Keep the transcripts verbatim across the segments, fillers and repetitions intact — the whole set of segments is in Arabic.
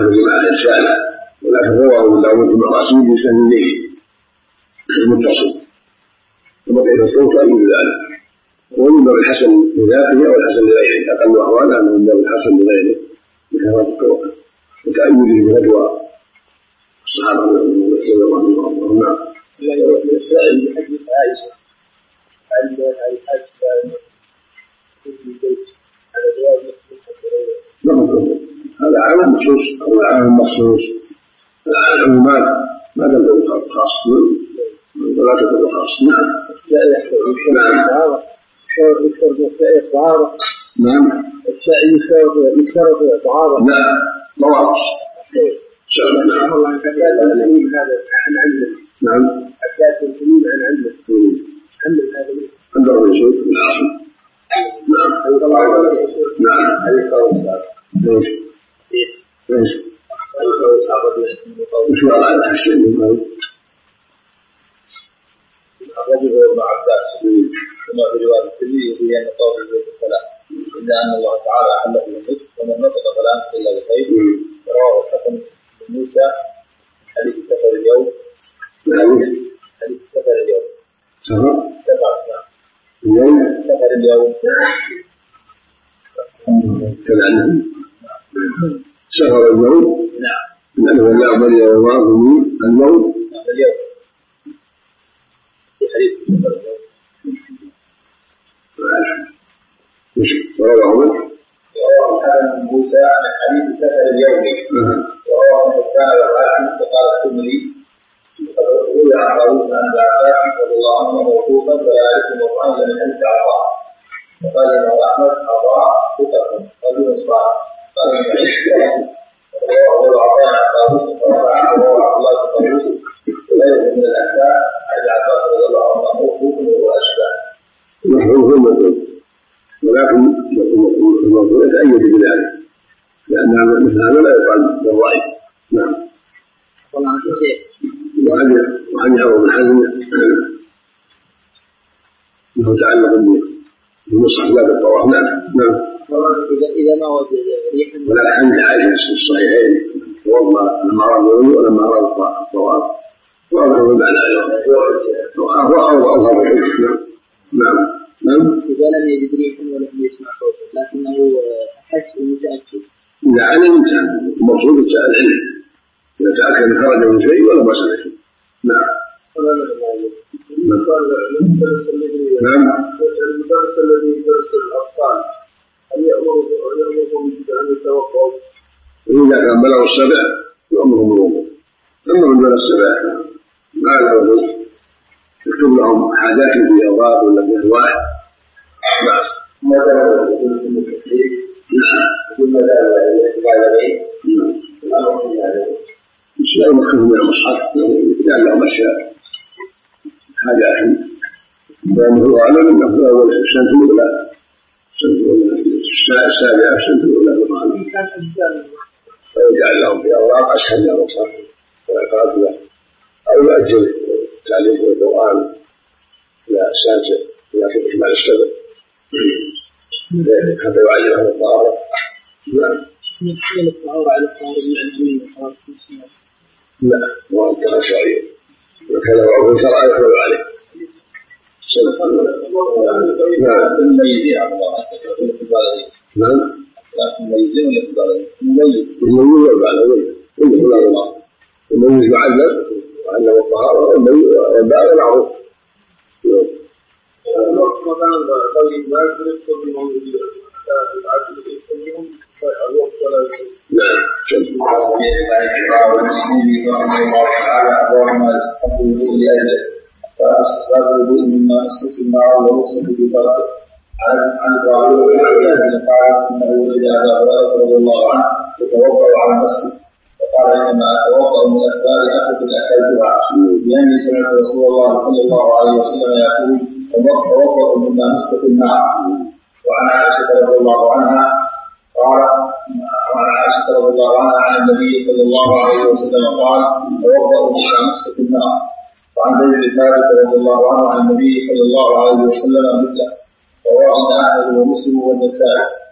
مع الإنسان، ولكن رواه أبو داود بمقاصد بسند متصل وبقية الطرق تؤيد ذلك، ومن باب الحسن لذاته أو الحسن لغيره، أقل أحوالا من باب الحسن لغيره بكثرة الطرق وتأييده بفتوى الصحابة رضي الله عنهم. نعم. السائل بحديث عائشة عن الحج في البيت على جواز مسلم نعم، هذا عام مخصوص أو عام مخصوص. العمومات ما تدل خاص ولا تدل خاص. نعم. نعم. شرط يشترط في الطهارة. نعم. الشيء يشترط يشترط في الطهارة. نعم. مواقف. نعم. الله تعالى الأمين هذا عن علمه. نعم. أساس الأمين عن علمه. علم هذا. عنده رسول العاصم. نعم. نعم. ليش؟ ليش؟ وش وضع الحسن من هذا؟ أخرجه ابن عباس كما في رواية الترمذي في أن طواف البيت الصلاة إلا أن الله تعالى أحله بالنطق ومن نطق فلا نطق إلا بخير. رواه الحسن بن موسى حديث سفر اليوم. حديث سفر اليوم. سفر؟ سفر اليوم. سفر اليوم. كذلك. سفر اليوم. نعم. لأنه لا بل الله من اليوم. اليوم. في حديث سفر اليوم. مش رواه عمر. رواه الحسن بن موسى عن حديث سفر اليوم. رواه الحسن والحاكم وقال الترمذي وقد روي عن طاووس عن عباس رضي الله عنه موقوفا فلا يعرف مرفوعا من حديث عطاء. وقال الإمام أحمد عطاء ثقة رجل صالح. قال ابن عيسى رواه عطاء عن طاووس ورفعه رواه عبد الله بن طاووس وغيره من الأحكام عن عباس رضي الله عنه موقوف وهو أشبه. محفوظ موجود، ولكن الموضوع يتأيد بذلك لأن مثل هذا لا يقال بالرأي. نعم. وعن يعقوب بن حزم انه تعلق بالمصحف لا بالطواف. نعم. نعم. إذا ما وجد ريحا ولا حديث عائشة في الصحيحين توضأ لما أراد الوضوء ولما أراد الطواف واضح المعنى وأظهر الحكم. نعم. نعم. إذا لم يجد ريحا ولم يسمع صوتا لكنه حس ومتأكد. إذا علم المقصود العلم، إذا تأكد خرج من شيء ولا بأس به. نعم. نعم. المدرس الذي يدرس الأطفال هل يأمرهم بأن يتوقفوا؟ إذا كان بلغوا السبع يأمرهم بالوضوء، أما من بلغ السبع ما له وضوء يكتب لهم حاجات في أوراق ولا في ألواح. نعم. ماذا يقول اسم التكليف؟ نعم. ثم لا يتبع عليه. نعم. الشيء مكتوب من المصحف لأن لهم أشياء حاجات لأنه هو أعلم أنه في أول السنة الأولى السابعة السنة الأولى بالغالب فيجعل لهم في أوراق أسهل من المصحف ويقرأ له أو يؤجل تعليم القرآن إلى السادسة إلى إكمال السبع حتى يعلمهم الطهارة. نعم. نحمل الطهارة على الطهارة العلمية. لا، هو الطهارة الشرعية وكذا وعرف شرع يحمل عليه. نعم. المميزين على الله أكبر في البالغين. نعم. المميزين ولا في البالغين؟ المميز. المميز والبالغين. كله لا الله. المميز معلم وأنه الطهارة والبالغ معروف. نعم. فأسباب الوضوء مما مسك الماء ووصف بفرقه. عن إبراهيم بن عباس قال إنه وجد أبا هريرة رضي الله عنه يتوضأ على المسجد فقال إنما أتوضأ من أسباب أخذ أكلتها لأني سمعت رسول الله صلى الله عليه وسلم يقول توضأ مما مسك الماء. وعن عائشة رضي الله عنها قال وعن عائشة رضي الله عنها عن النبي صلى الله عليه وسلم قال توضأ مما مسك الماء. وعن زيد بن ثابت رضي الله عنه عن النبي صلى الله عليه وسلم مثله. رواه أحمد ومسلم والنسائي.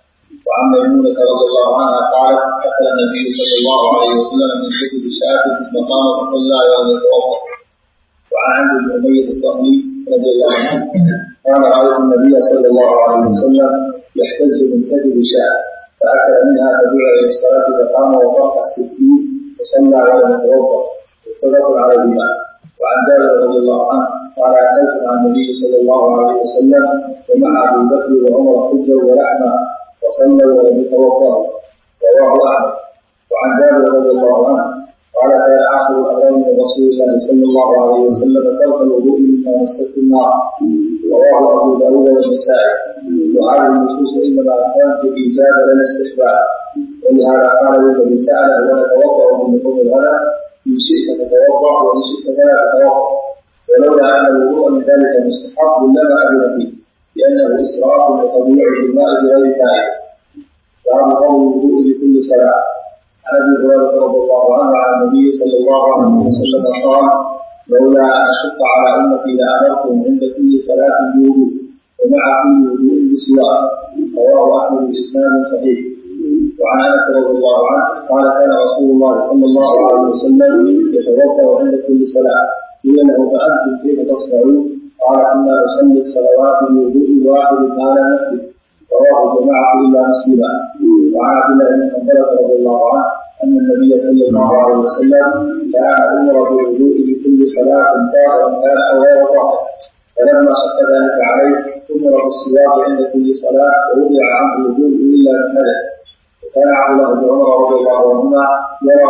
وعن ميمونة رضي الله عنها قالت أكل النبي صلى الله عليه وسلم من كتب شاة مقام فصلى ولم يتوضأ. وعن عبد بن أمية الطهمي رضي الله عنه قال رأيت النبي صلى الله عليه وسلم يحتز من كتب شاة فأكل منها فدعا إلى الصلاة فقام وضرب السكين وصلى ولم يتوضأ متفق عليهما. وعن جابر رضي الله عنه قال أتيت مع النبي صلى الله عليه وسلم ومع أبي بكر وعمر حجة ولحمة وصلى ولم يتوضأ رواه أحمد. وعن جابر رضي الله عنه قال كان آخر الأمر من رسول الله صلى الله عليه وسلم ترك الوضوء مما مست النار رواه أبو داود والنسائي. وهذه النصوص إنما كانت في إيجاب لا الاستحباب، ولهذا قال الذي سأله ونتوضأ من لحوم الغنم إن شئت تتوضأ وإن شئت فلا تتوضأ، ولولا أن الوضوء من ذلك مستحب لما أذن فيه لأنه إسراف وتضييع الماء بغير فائدة. وعن قول الوضوء لكل صلاة. عن أبي هريرة رضي الله عنه عن النبي صلى الله عليه وسلم قال لولا أن أشق على أمتي لأمرتهم عند كل صلاة بوضوء ومع كل وضوء بسواك رواه أحمد بإسناد صحيح. وعن أنس رضي الله عنه قال كان رسول الله صلى الله عليه وسلم يتوضأ عند كل صلاة قيل له فأنتم كيف تصنعون؟ قال كنا نصلي الصلوات بوضوء واحد ما لا نفسد رواه الجماعة إلا مسلما. وعن عبد الله بن حنبلة رضي الله عنه أن النبي صلى الله عليه وسلم كان أمر بالوضوء لكل صلاة طاهرا كان أو غير طاهر، فلما شق ذلك عليه أمر بالسواك عند كل صلاة ووضع عنه الوضوء إلا من حدث. وكان عبد الله بن عمر رضي الله عنهما يرى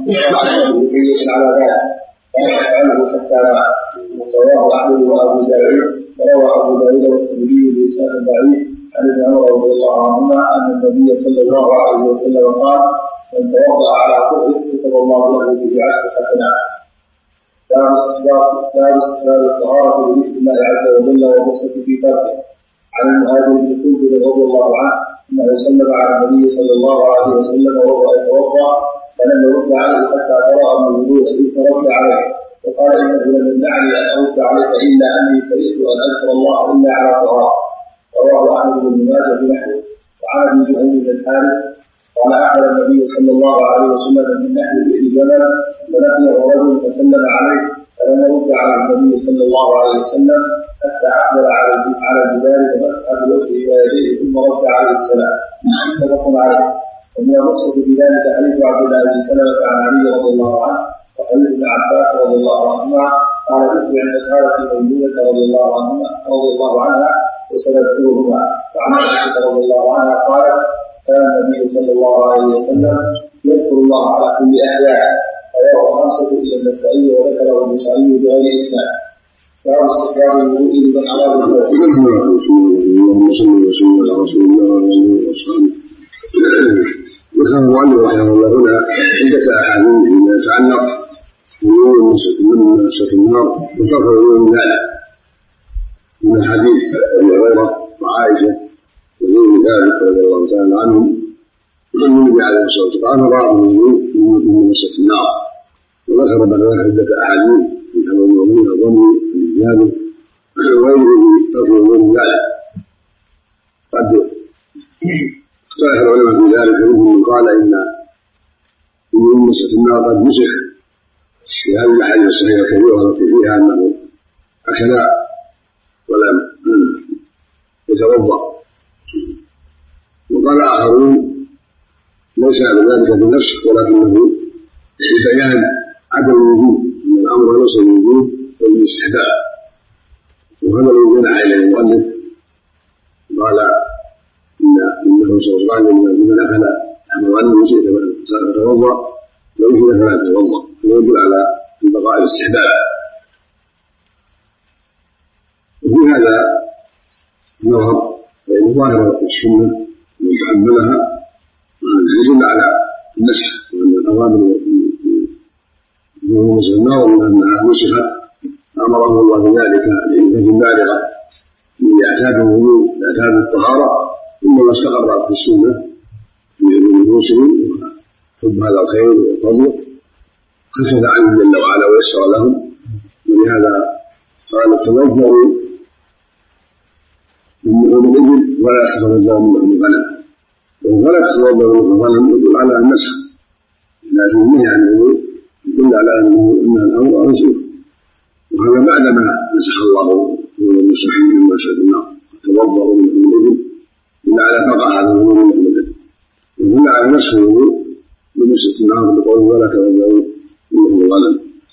في على ذلك كان يفعله حتى مات. رواه أحمد وأبو داود وروى أبو داود والترمذي بإسناد ضعيف عن ابن عمر رضي الله عنهما أن النبي صلى الله عليه وسلم قال من توضأ على كفر كتب الله له به عشر حسنات. باب استحباب الطهارة بذكر الله عز وجل والرخصة في تركه. عن المهاجر بن كلب رضي الله عنه أنه سلم على النبي صلى الله عليه وسلم وهو يتوضأ فلم يرد عليه حتى قرأ من الوضوء إذ فرد عليه وقال إنه لم يمنعني أن أرد عليك إلا أني كرهت أن أذكر الله إلا على طهارة. رواه أحمد بن ماجه بنحوه. وعن أبي جهيم بن الحارث قال أخبر النبي صلى الله عليه وسلم من نحو بئر جبل فلقيه رجل فسلم عليه فلم يرد على النبي صلى الله عليه وسلم حتى أقبل على على الجبال فمسح بوجهه ويديه ثم رد عليه السلام. متفق عليه. ومن الرخصة في ذلك حديث عبد الله بن سلمة عن علي رضي الله عنه وحديث ابن عباس رضي الله عنهما قال كنت عند خالتي ميمونة رضي الله عنها رضي الله عنها وسنذكرهما. وعن عائشة رضي الله عنها قالت كان النبي صلى الله عليه وسلم يذكر الله على كل أحيان. رواه خمسة إلى النسائي وذكره البخاري بغير إسناد. باب استحباب الوضوء لمن أراد الصلاة. اللهم صل وسلم على رسول الله وعلى آله وصحبه. ذكر المؤلف رحمه الله هنا عدة أحاديث فيما يتعلق بوضوء من مسة النار وذكر الوضوء من ذلك من حديث أبي هريرة وعائشة وغير ذلك رضي الله تعالى عنهم أن النبي عليه الصلاة والسلام رأى الوضوء من مسة النار. وذكر بعد ذلك عدة أحاديث من حول المؤمنين الظن الإجابة وغيره تفضل من ذلك. قد اختلف العلماء في ذلك منهم من قال إن من مسة النار قد مسخ في هذه الأحاديث الصحيحة الكبيرة التي فيها أنه أكل ولم يتوضأ. وقال آخرون ليس ذلك بنفسه ولكنه ببيان عدم الوجود من الأمر ليس الوجود بل الاستحباب. وهذا الذي جنح إليه المؤلف قال إنه صلى الله عليه وسلم من أكل أحمد أنه شئت فتوضأ ويمكن فلا تتوضأ ويدل على بقاء الاستحباب. وفي هذا نظر فإن ظاهر السنة من تحملها يدل على النسخ وأن الأوامر من مسلم النار وأنها نسخت أمره الله بذلك لحكمة بالغة ليعتادوا الوضوء ليعتادوا الطهارة ثم ما استقرت في السنة من المسلمين وحب هذا الخير وفضله خفف عنهم جل وعلا ويسر لهم. ولهذا قال تنظروا من الإبل ولا تتنظروا من الغنم ولا تتوضا الظلم يدل على النسخ، لكن النهي عن الوضوء يدل على انه ان الامر منسوخ، وهذا بعدما نسخ الله من المسلمين من مسجد النار توضأوا من الوضوء إلا على بقى هذا الوضوء محمدا، يدل على نسخ الوضوء من مسجد النار بقوله ولا توضأوا من الظلم.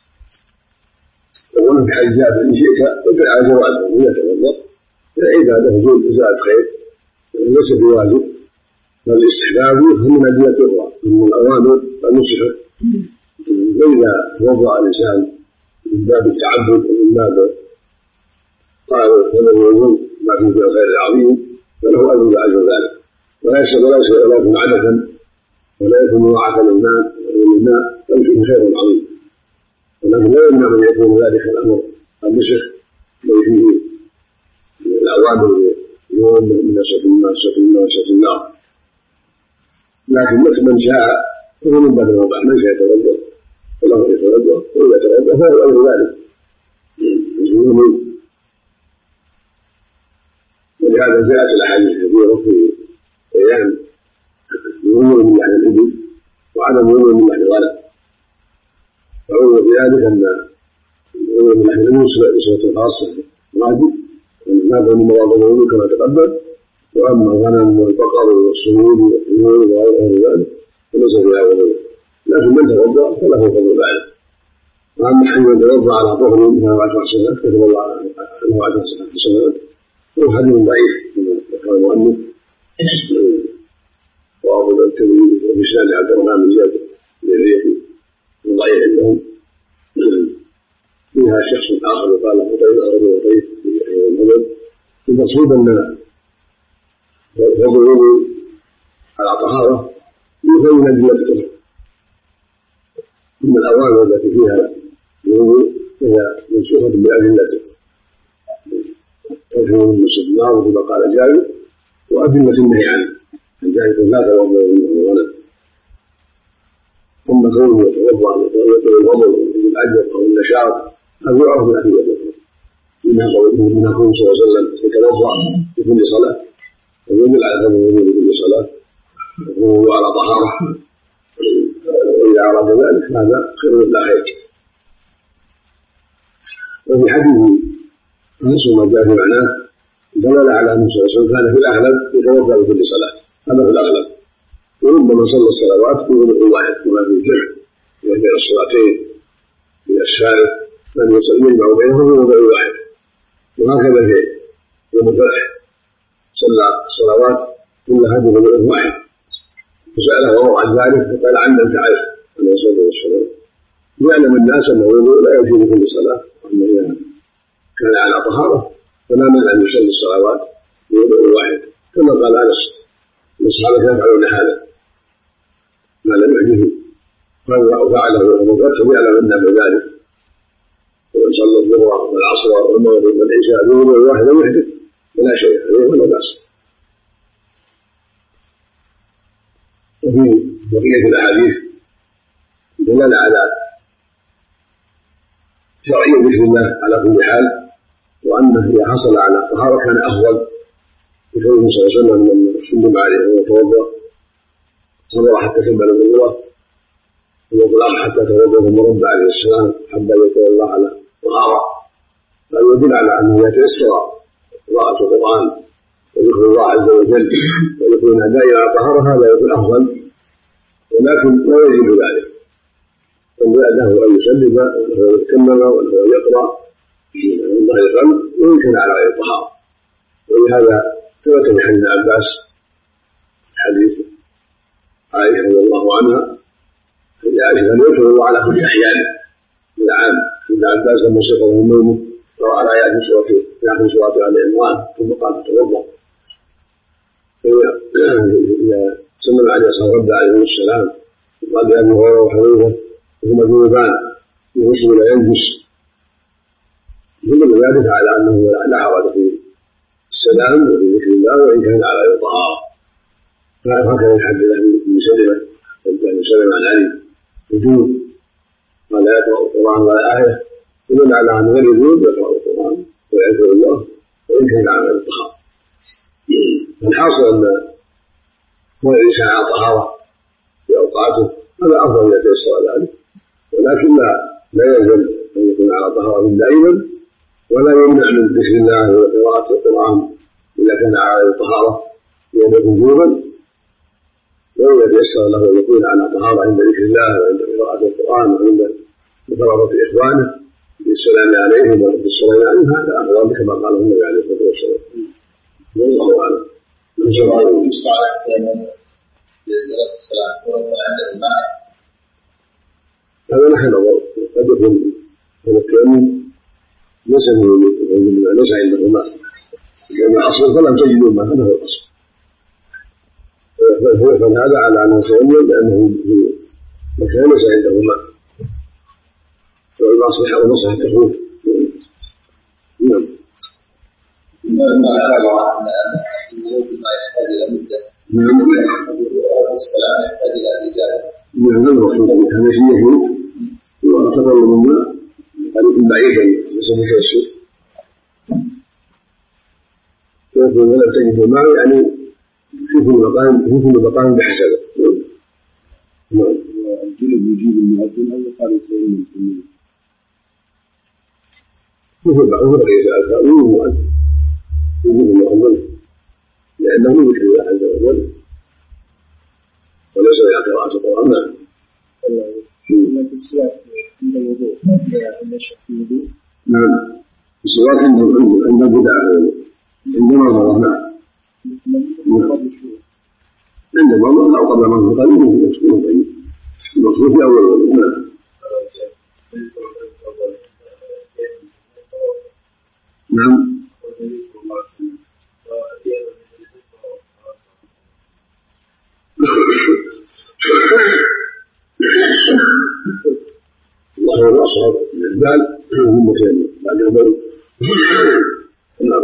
وقلنا في حديث جابر ان شئت وفي على جوازه ان يتوضا عباده زاد خير ليس بواجب، فالاستحباب يفهم من ادله اخرى ان الاوامر نسخت، واذا توضا الانسان من باب التعبد ومن باب قال فله يظن ما فيه من الخير العظيم فله اجر عز ذلك، وليس وليس لا يكون عبثا ولا يكون مضاعفا للماء والماء بل فيه خير عظيم، ولكن لا يمنع من يكون ذلك الامر النسخ الذي فيه الاوامر من نسخ النار نسخ النار نسخ النار، لكن من شاء فهو من باب الوضع، من شاء يتوضا فله يتوضا واذا توضا فهو امر ذلك. ولهذا جاءت الاحاديث الكثيره في بيان الامور من لحم الابل وعدم الامور من لحم الغنم، فعلم في ذلك ان الامور من لحم الابل صفه خاصه واجب ونافع من مواضع الوضوء كما تقدم، واما الغنم والبقر والصمود والحمول وغير ذلك فليس فيها وضوء، لكن من توضا فله فضل ذلك. واما حين توضا على طهر منها عشر حسنات كتب الله عنه عشر حسنات هو حديث ضعيف كما ذكر المؤلف، وأبو الترمذي وبسند عبد الرحمن بن زيد الريحي ضعيف عندهم، فيها شخص آخر يقال له طيب رجل طيب في يحيى الهدى. المقصود أن فضل الوضوء على طهارة يؤخذ من أدلة الطهر، ثم الأوامر التي فيها الوضوء هي منسوخة بأدلته، ترجم من مسجد النار كما قال جابر، وأدلة النهي عنه عن ذلك لا توضأ من الغنم. ثم كونه يتوضأ يتوضأ بالأجر أو النشاط هذا يعرف من أدلة الطهر، منها قوله صلى الله عليه وسلم يتوضأ في كل صلاة ويدل على فضل الوضوء في كل صلاة وهو على طهارة، وإذا أراد ذلك هذا خير لا خير. وفي حديث أنس ما جاء في معناه دلل على أن صلى الله عليه وسلم كان في الأغلب يتوضأ بكل صلاة، هذا في الأغلب، وربما صلى الصلوات بوضوء واحد كما في الجمع بين الصلاتين في الشارع من يصلي يجمع بينهم بوضوء واحد، وهكذا في يوم الفتح صلى الصلوات كلها بوضوء واحد، فسأله وهو عن ذلك فقال عنا أنت عارف أن يصلي الصلاة، ليعلم الناس أن الوضوء لا يجوز كل صلاة، وأنه إذا كان على طهارة فلا مانع أن يصلي الصلوات بوضوء واحد، كما قال أنس الصحابة يفعلون هذا ما لم يحدث فعله ومن قد يعلم أنه ذلك، ومن صلى الظهر والعصر والمغرب والعشاء بوضوء واحد لم يحدث ولا شيء عليه ولا بأس. وفي بقية الأحاديث دلالة على شرعية ذكر الله على كل حال، وأنه إذا حصل على الطهارة كان أفضل، بقوله صلى الله عليه وسلم من سلم عليه ويتوضأ صبر حتى كمل الوضوء، ويطلق حتى توضأ ثم رد عليه السلام حتى يتولى الله على طهارة، فهذا يدل على أنه يتيسر قراءة القرآن وذكر الله عز وجل ويكون دائما على طهارة هذا يكون أفضل، ولكن لا يجب ذلك، بل له أن يسلم وله يتكلم وله يقرأ من ظهر القلب ويمكن على غير الطهارة. ولهذا ثبت في حديث عباس حديث عائشة رضي الله عنها حديث عائشة أن يذكر الله على كل أحيانه من العام، ابن عباس لما سقط من نومه قرأ الآيات في سورة في سورة آل عمران ثم قال توضأ، إذا سلم عليه الصلاة رد عليه السلام وقال لأبي هريرة وحذيفة وهما ذنوبان يغسل ولا ينجس، يدل ذلك على أنه لا حرج في السلام وفي ذكر الله وإن كان على غير طهارة. فهكذا يحدث ابن سلمة ابن سلمة عن علي وجود ما لا يقرأ القرآن ولا آية، يدل على أن غير وجود يقرأ القرآن ويذكر الله وإن كان على غير طهارة. الحاصل أن والإنسان على طهارة في أوقاته هذا أفضل إذا تيسر ذلك، ولكن لا لا يلزم أن يكون على طهارة دائما، ولا يمنع من ذكر الله وقراءة القرآن إذا كان على الطهارة لأن وجوبا، وإذا تيسر له أن يكون على طهارة عند ذكر الله وعند قراءة القرآن وعند مقربة إخوانه بالسلام عليهم ورد السلام عنهم، هذا أفضل كما قال النبي عليه الصلاة والسلام. والله أعلم. هذا نحن نظر قد يكون هذا التيمم ليس ليس عنده ماء، لأن الأصل فلم تجدوا ماء، هذا هو الأصل، فهذا على أنه يتيمم لأنه مكان ليس عنده ماء، والمصلحة والمصلحة تخوف. نعم. ما أشار عن الوجود ما يحتاج إلى مدة. نعم. السلام يحتاج إلى إجابة. نعم. هذا شيء يفوت واعتبر من الماء طريق بعيدا يسمى التوسل، ويقول ولم تجد الماء يعني في كل مقام في كل مقام بحسبه. نعم. الجنب يجيب المؤذن أو يقال يتيمم في الماء. مثل بعض الرئيس الألفاء يجب المؤذن يجب المؤذن لأنه من ذكر الله عز وجل وليس إلى قراءة القرآن. لكن السواك عند الوضوء عند شق الوضوء. نعم. السواك عند عند بدعة عندما ضربنا عندما ضربنا أو قبل ما نضرب يمكن يكون طيب المقصود في أول الوضوء. نعم. نعم. الله هو أصحاب الإقبال هم مكانين بعد البر. نعم.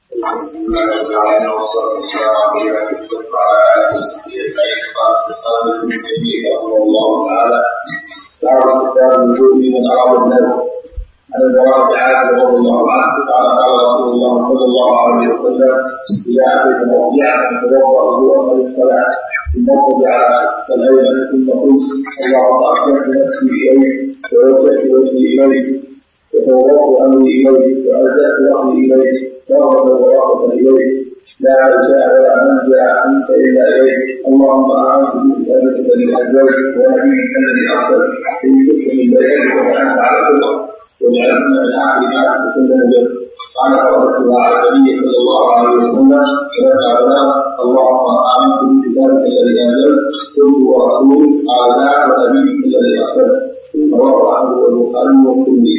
عن البراء بن عازب رضي الله عنه قال قال رسول الله صلى الله عليه وسلم إذا أتيت موضعا فتوضأ وضوءا للصلاة ثم اضطجع على شقك الأيمن ثم قل اللهم أسلمت نفسي إليك ووجهت وجهي إليك وفوضت أمري إليك وألجأت ظهري إليك ورغبة ورغبة إليك لا ملجأ ولا منجا عنك إلا إليك اللهم أعوذ بكتابك الذي أنزلت ونبيك الذي أرسلت إن كنت من بيتك وأنت على كبر وجعلنا من آخر ما كل نجم. قال فرحت على النبي صلى الله عليه وسلم فقال اللهم آمنت بكتابك الذي أنزلت قلت ورسولك قال لا ونبيك الذي أرسلت. رواه أحمد والبخاري والترمذي.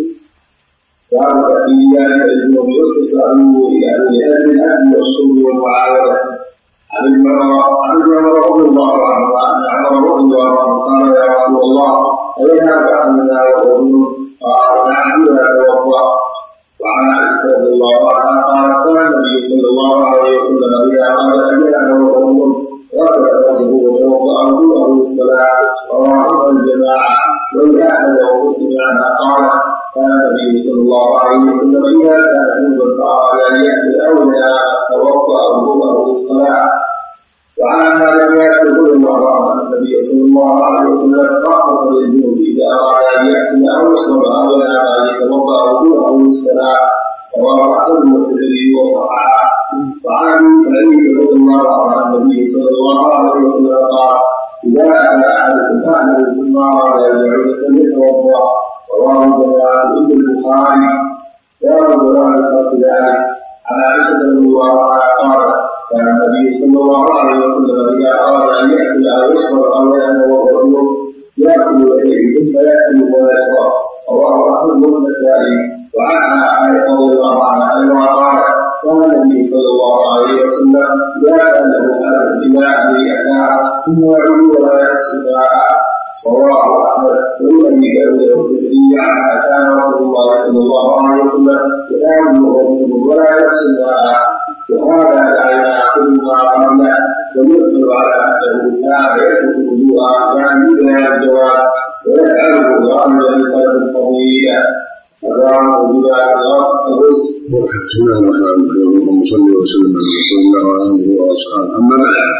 قال في ذلك الذي يصدق عنه إلى أهل الأهل والصلب والمعاونة. عن عمر رضي الله عنه أن عمر رضي الله عنه قال يا رسول الله أين أعلمنا وأظن قال نعم لا توضأ. وعن عائشة رضي الله عنها قال كان النبي صلى الله عليه وسلم إذا أراد أن ينام وأظن غسل وجهه وتوضأ وضوءه للصلاة رواه الجماعة. وإذا أحد ومسلم عنها قال كان النبي صلى الله عليه وسلم إذا كان يوما فأراد أن يأتي أولى توضأ وضوءه للصلاة. وعنها لم يأكل المرأة أن النبي صلى الله عليه وسلم رخص للجنوب إذا أراد أن يأكل أو يشرب أو ينام أن يتوضأ وضوءه للصلاة. رواه أحمد والترمذي وصححه. وعن أبي سعيد رضي الله عنه عن النبي صلى الله عليه وسلم قال إذا أكل أحدكم أهله ثم أراد أن يعود فليتوضأ. رواه الجماعة إلا البخاري. باب بيان فرق ذلك. عن عائشة رضي الله عنها قالت كان النبي صلى الله عليه وسلم إذا أراد أن يأكل أو يشرب أو ينام وهو يأكل يديه ثم يأكل ولا يشرب. رواه أحمد والنسائي. وعنها عائشة رضي الله عنها أنها قالت كان النبي صلى الله عليه وسلم لا كان له أحد إلا أن يأكل ثم يعود ولا يحسن معها. رواه أحمد والأبي داود والترمذي. عنها كان رسول الله صلى الله عليه وسلم يأكل ولا يحسن معها. وهذا لا يأخذ ما قبله ويقبل على أنه لا يأخذ وضوءا كان بلا الجواب ويفعله ظاهرا لقلب طويلا. فدعاه بلا الغرب بسم الله الرحمن الرحيم. اللهم صل وسلم على رسول الله وعلى اله واصحابه. اما بعد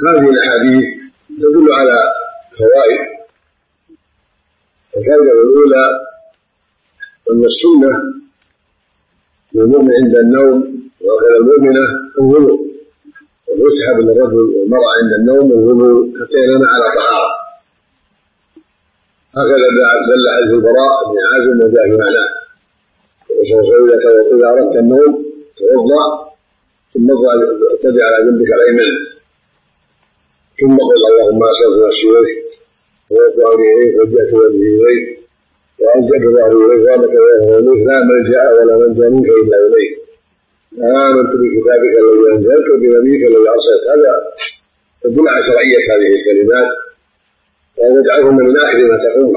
هذه الأحاديث تدل على فوائد. الفائدة الأولى أن السنة للمؤمن عند النوم وغير المؤمنة الوضوء، ويسحب للرجل والمرأة عند النوم الوضوء حتى ينام على طهارة. هكذا دل حديث البراء بن عازب وجاء في معناه إذا أردت النوم توضأ ثم اتبع على جنبك الأيمن ثم قل اللهم أسألك نفسي إليك ووضع إليك وجهت وجهي إليك وألجأت ظهري إليك وأبت وجهه إليك لا ملجأ ولا منجا منك إلا إليك آمنت بكتابك الذي أنزلت وبنبيك الذي أرسلت. هذا تدل على شرعية هذه الكلمات ويجعلهن من آخر ما تقول،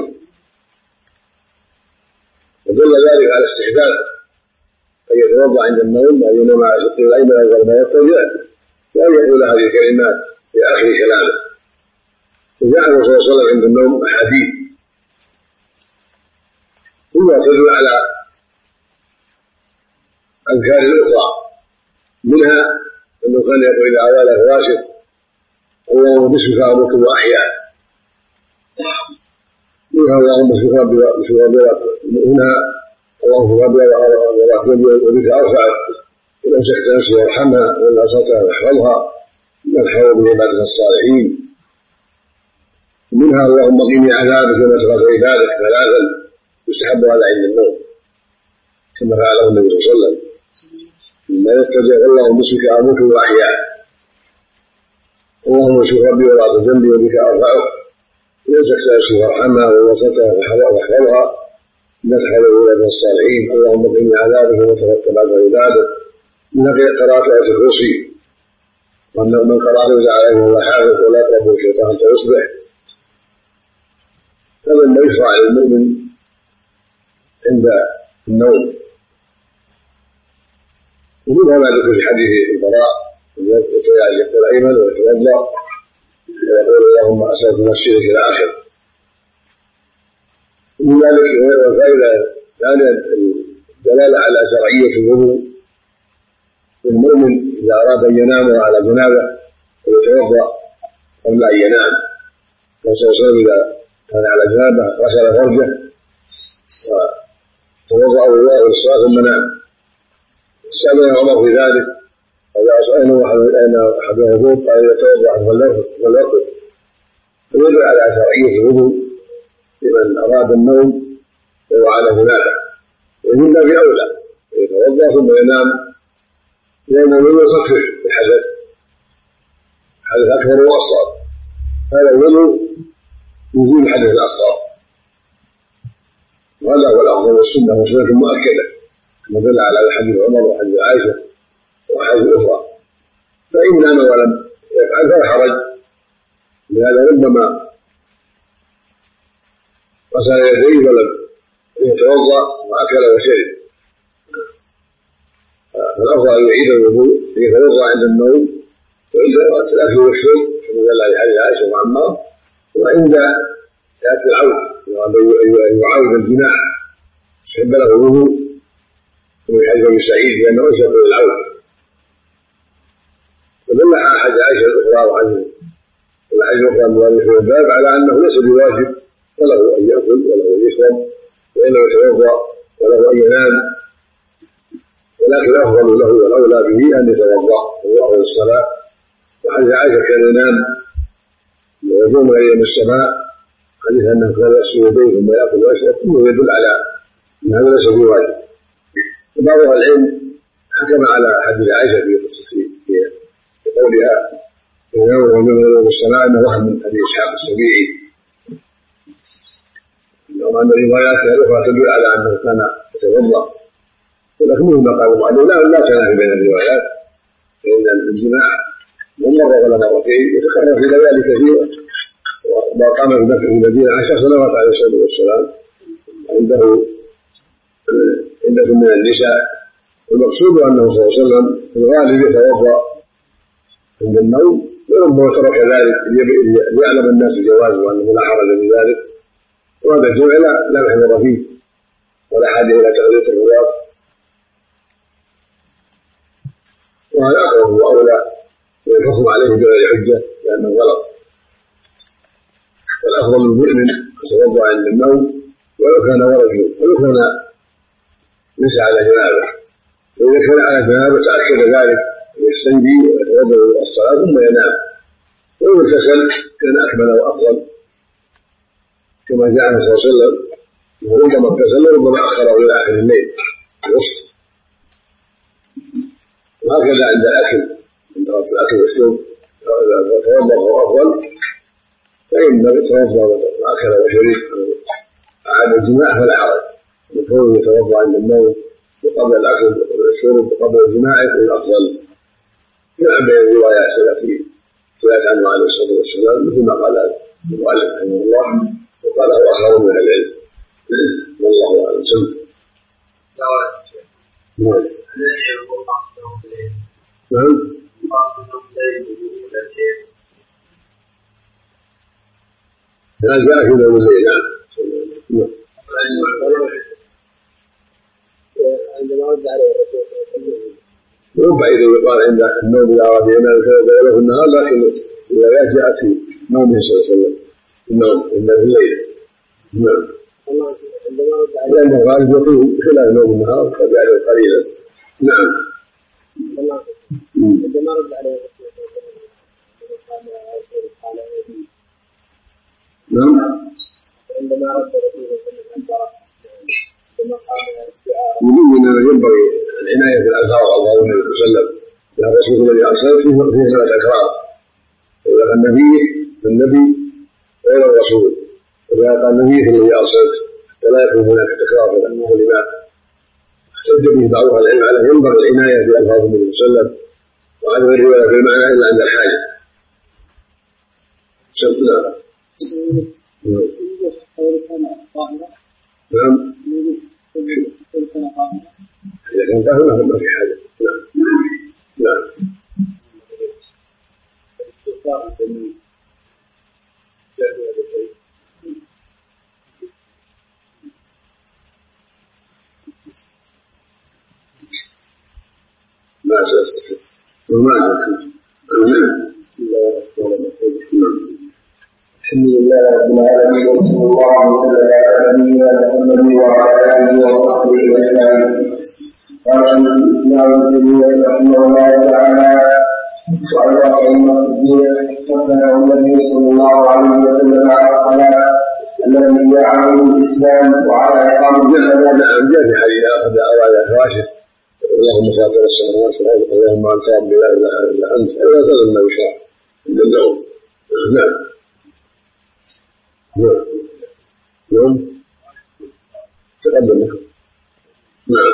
ودل ذلك على استحباب أن يتوضأ عند النوم وأن ينام على شقه الأيمن أول ما يضطجع وأن يقول هذه الكلمات في آخر كلامه. وجاء الرسول صلى الله عليه وسلم عند النوم أحاديث كلها تدل على أذكار الأخرى، منها أنه كان يقول إذا أوى فراشه اللهم باسمك أموت وأحيا، منها اللهم باسمك منها اللهم ربي ورحمتي وبك أرفع إن أمسكت نفسي وارحمها وإن أصلتها واحفظها من الحول بعبادك الصالحين، منها اللهم قني عذابك وما تغفر عبادك ثلاثا يستحب هذا عند النوم كما فعله النبي صلى الله عليه وسلم ثم يتجه اللهم باسمك أموت وأحيا اللهم باسمك ربي ولا تذنبي وبك أرفعه إن أمسكت نفسي وارحمها وإن أصلتها واحفظها ندخل أولاد الصالحين اللهم قني عذابك وترتب على عبادك من قراءة آية الكرسي وأنه من قرأ نزع عليه وهو حافظ ولا تقربوا الشيطان حتى يصبح. هذا ما يشرع للمؤمن عند النوم. ومنها ما ذكر في حديث البراء يقول أيمن ويتوضأ ويقول اللهم أسألك نفسي إليك إلى آخره. من ذلك الفائدة الثانية الدلالة على شرعية الوضوء المؤمن إذا أراد أن ينام على جنابه ويتوضأ قبل أن ينام، وصلى إذا كان على جنابه غسل فرجه وتوضأ وضوءه للصلاة ثم نام. استأذن عمر في ذلك فإذا سأله أين أحد الوضوء قال يتوضأ فليرقد، فيدل على شرعية الوضوء لمن أراد النوم وهو على جنابه، ومن باب أولى يتوضأ ثم ينام لأنه لم يخفف الحدث حدث أكبر وأصغر. هذا الوضوء يزيل الحدث الأصغر، وهذا هو الأفضل والسنة وسنة مؤكدة كما دل على حديث عمر وحديث عائشة وحديث أخرى. فإن نام ولم يفعل فلا حرج، لهذا ربما غسل يديه ولم يتوضأ وأكل وشرب، فالأفضل أن يعيد الوضوء يتوضأ عند النوم وعند وقت الأكل والشرب كما دل على حديث عائشة وعمار، وعند يأتي العود أن يعاود الجناح يحب له الوضوء وفي حديث أبي سعيد لأنه أنشط للعود. ودل على حديث عائشة الأخرى وحديث الحديث الأخرى من في الباب على أنه ليس بواجب وله أن يأكل وله أن يشرب وإنه يتوضأ وله أن ينام، ولكن الأفضل له والأولى به أن يتوضأ وهو أفضل الصلاة. وحديث عائشة كان ينام ويقوم إلى السماء، حديث أنه كان يغسل يديه ثم يأكل ويشرب، كله يدل على أن هذا ليس بواجب. وبعض أهل العلم حكم على حديث عائشة في قولها ينام ويقوم إلى السماء أنه واحد من أبي إسحاق السبيعي، وأن رواياته الأخرى تدل على أنه كان يتوضأ، ولكنه ما قالوا عنه لا لا تنافي بين الروايات، فإن الجماع من مرة ولا مرتين يتكرر في ليالي كثيرة. وقام في مكة في المدينة عشر سنوات عليه الصلاة والسلام عنده عدة من النساء، والمقصود أنه صلى الله عليه وسلم في الغالب يتوضأ عند النوم، وربما ترك ذلك ليعلم الناس جوازه وأنه لا حرج في ذلك، وهذا الجمع لا لا محذر فيه ولا حاجة إلى تغليط الرواة، وهذا أقرب وأولى والحكم عليه بغير حجة لأنه غلط. والأفضل للمؤمن يتوضأ عند النوم ولو كان ورجل ولو كان ليس على جنابه، وإذا كان على جنابه تأكد ذلك يستنجي ويتوضأ الصلاة ثم ينام، وإن اغتسل كان أكمل وأفضل كما جاء النبي صلى الله عليه وسلم وربما اغتسل وربما أخره إلى آخر الليل الوسط. وهكذا عند الأكل عند الأكل والشرب إذا توضأ هو أفضل، فإن توضأ وأكل وشرب أعاد الجماع فلا حرج، وكونه يتوضأ عند النوم وقبل الأكل والشرب وقبل الجماع يكون أفضل. جاء بين الروايات التي جاءت عنه عليه الصلاة والسلام مثل ما قال المؤلف رحمه الله وقاله آخرون من العلم. والله أعلم. نعم. لا جاء في نوم الليل. نعم. عندما رد عليه الرسول صلى الله عليه وسلم ينبغي إذا يقال عند النوم إذا أراد ينام فيبدأ في النهار، لكن الروايات جاءت في نومه صلى الله عليه وسلم النوم إلا في الليل. نعم. لأن الغالب يقول خلال نوم النهار قد يعلم قليلا. نعم. عندما رد عليه الرسول صلى الله عليه وسلم نعم. عندما رد الرسول صلى الله عليه وسلم من ينبغي العناية بالألفاظ الله النبي صلى الله عليه وسلم يا رسول الذي أرسلت فيه ثلاث أكرام، إذا قال النبي فالنبي غير الرسول، وإذا قال النبي فالذي أرسلت فلا يكون هناك تكرار لأنه لما احتج به بعض أهل العلم على ينبغي العناية بألفاظ النبي صلى الله عليه وسلم وعدم الرواية في المعنى إلا عند الحاجة. شرطنا. نعم. إذا كان فاهمه ما في حاجة. نعم. نعم. ما أسأل وما أسأل. بسم الله الرحمن الرحيم. الحمد لله رب العالمين وصلى الله وسلم على نبينا محمد وعلى اله وصحبه اجمعين. قال شيخ الاسلام ابن تيميه رحمه الله تعالى: وعن رفع الصديق استثنى النبي صلى الله عليه وسلم على الصلاه الذي جاء عليه الاسلام وعلى اقامه الصلاه. نعم. جاء في حديث اخر اراء الفاشل: اللهم فاطر السماوات والارض اللهم انت رب لا اله الا انت ولا تظن بشر من النوم. نعم. نعم. نعم. تقدم لكم. نعم.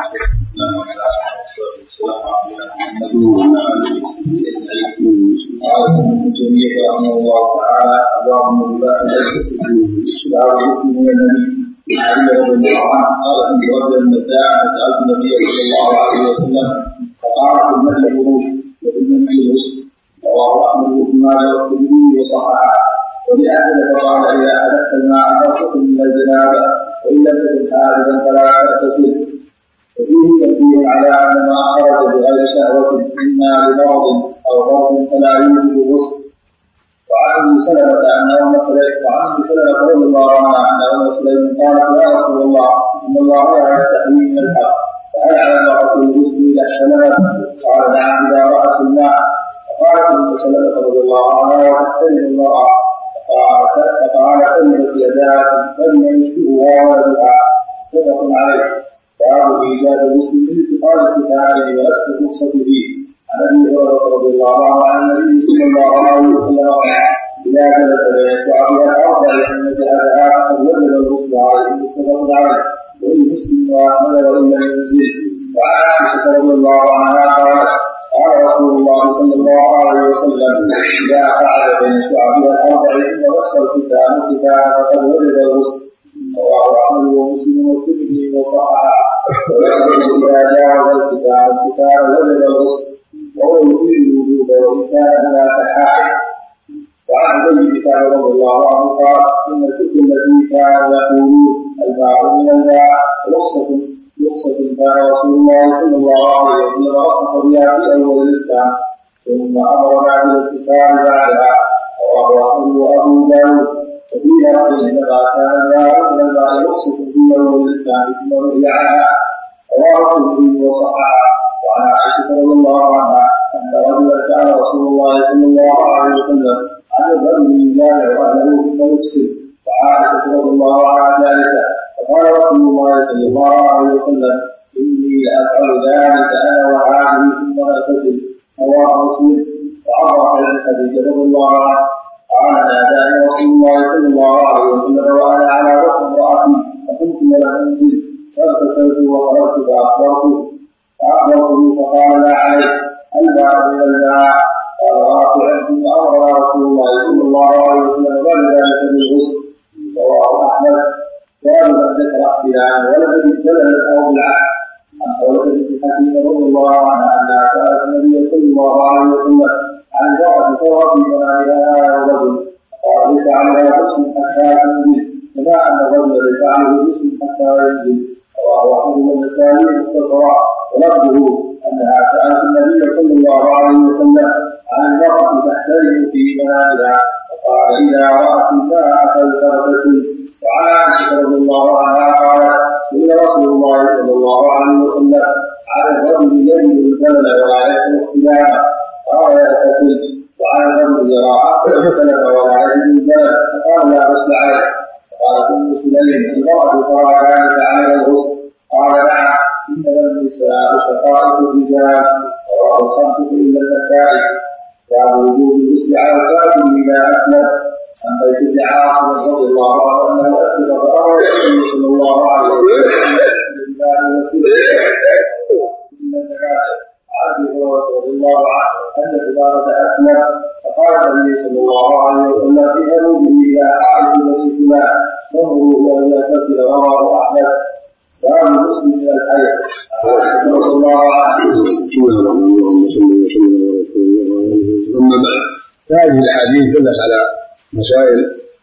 قال ابن تيمية رحمه الله تعالى: اللهم بارك دعوة من النبي علي رضي الله عنه قال: كنت رجلا متاع فسألت النبي صلى الله عليه وسلم فقال: في المسجد الخروج وفي المسجد الوسط. رواه أحمد بن ماجه والترمذي وصححه. ولأهل فقال: إذا أحدثت الماء فاغتسل من الجنابة وإن لم تكن حاجزا فلا تغتسل. وفيه تنبيه على أن ما خرج بغير شهوة إما لمرض أو ضرب فلا يوجب الغسل. وعن ابن سلمة أن أم سليم وعن ابن سلمة رضي الله عنها أن أم سليم قالت: يا رسول الله إن الله لا يستحيي من الحق فهل على المرأة الغسل إذا احتملت؟ قال: نعم إذا رأت الماء. فقالت ابن سلمة رضي الله عنها: وتحتمل المرأة؟ فقال: كلمة يداك فلم يشبهها ولدها. متفق عليه. باب إيجاد الغسل من انتقال الكتاب ولست الرخصة فيه. عن أبي هريرة رضي الله عنه عن النبي صلى الله عليه وسلم إذا جلس بين شعبها الأربع أن جهدها قد وجد الغسل عليه. متفق عليه. ولمسلم وأحمد وإن لم ينزل. وعن عائشة رضي الله عنها قالت: قال رسول الله صلى الله عليه وسلم: إذا قعد بين شعبها الأربع إن وصل الكتاب كتاب فقد وجد الغسل. رواه أحمد ومسلم والترمذي وصححه. ويقول: إذا جاوز الكتاب الكتاب وجد الغسل وهو يفيد الوجوب وإن كان لا تحاكم. وعن أبي بكر رضي الله عنه قال: إن الكتب التي كان يقولون الماء من الماء رخصة رخصة كان رسول الله صلى الله عليه وسلم رخص بها في أول الإسلام ثم أمرنا بالابتسام بعدها رواه أحمد وأبو داود وفي لفظ إنما كان الماء من الماء يقصد في أول الإسلام ثم رجع عنها رواه الترمذي وصححه. وعن عائشة رضي الله عنها أن رجلا سأل رسول الله صلى الله عليه وسلم عن الرجل الجامع وأهله ثم يفسد وعائشة رضي الله عنها جالسة فقال رسول الله صلى الله عليه وسلم إني لأفعل ذلك أنا وهذه ثم أغتسل. رواه مسلم. وعرف عن خديجة رضي الله عنها قال ناداني رسول الله صلى الله عليه وسلم وأنا على وجه امرأتي فقلت له انزل فاغتسلت وخرجت فأخبرته فأخبرته فقال لا عليك الماء من الماء. قال رافع ثم أمر رسول الله صلى الله عليه وسلم بعد ذلك بالغسل. رواه أحمد. باب من ذكر احتلاما ولم يجد بدلا أو بالعكس. عن خولة بنت حكيم رضي الله عنها أنها سألت النبي صلى الله عليه وسلم عن امرأة ترى في منامها رجل قال ليس عليها غسل حتى تنزل كما أن الرجل ليس عليه غسل حتى ينزل. رواه أحمد والنسائي مختصرا ولفظه أنها سألت النبي صلى الله عليه وسلم عن المرأة تحترم في منامها فقال إذا رأت الماء فلتغتسل. وعن عائشة رضي الله عنها قالت سئل رسول الله صلى الله عليه وسلم عن الرجل يجد البلل ولا يجد اختلافا قال يغتسل. وعن الرجل يرى اختلف ولا يجد البلل فقال لا غسل عليه. قالت ام سليم المرأة ترى ذلك على الغسل قال نعم إنما النساء شقائق الرجال. رواه الخمسة إلا النسائي. باب وجوب الغسل على الكافر إذا أسلم. عن قيس بن عاصم رضي الله عنه أنه أسلم فأمر النبي صلى الله عليه وسلم بالماء وسلم إن الناس عن أبي هريرة رضي الله عنه أن عبادة أسلم فقال النبي صلى الله عليه وسلم اذهبوا به إلى أعز بني فلان وانظروا أن يغتسل. رواه أحمد. باب المسلم من الحي رضي الله عنه. اللهم صل وسلم على رسول الله. أما بعد فهذه الأحاديث دلت على مسائل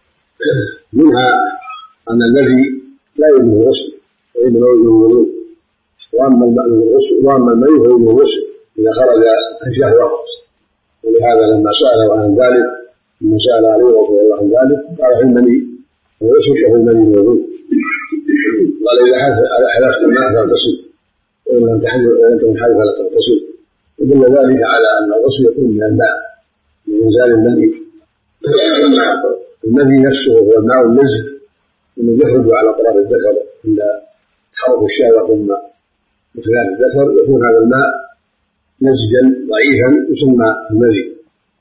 منها أن الذي لا يجوز الغسل وإنما يجوز الوضوء وأما الغسل وأما الميت فيجوز الغسل إذا خرج عن شهوة. ولهذا لما سأله عن ذلك لما سأل عليه رسول الله عن ذلك قال حلمني الغسل كحلمني الوضوء. قال إذا حلفت الماء فاغتسل وإن لم تكن حلف فلا تغتسل. ودل ذلك على أن الغسل يكون من الماء من إنزال المني. المني نفسه هو الماء النزل الذي يخرج على طرف الذكر عند حرف الشهوة ثم بخلاف الذكر يكون هذا الماء نزجا ضعيفا يسمى المني.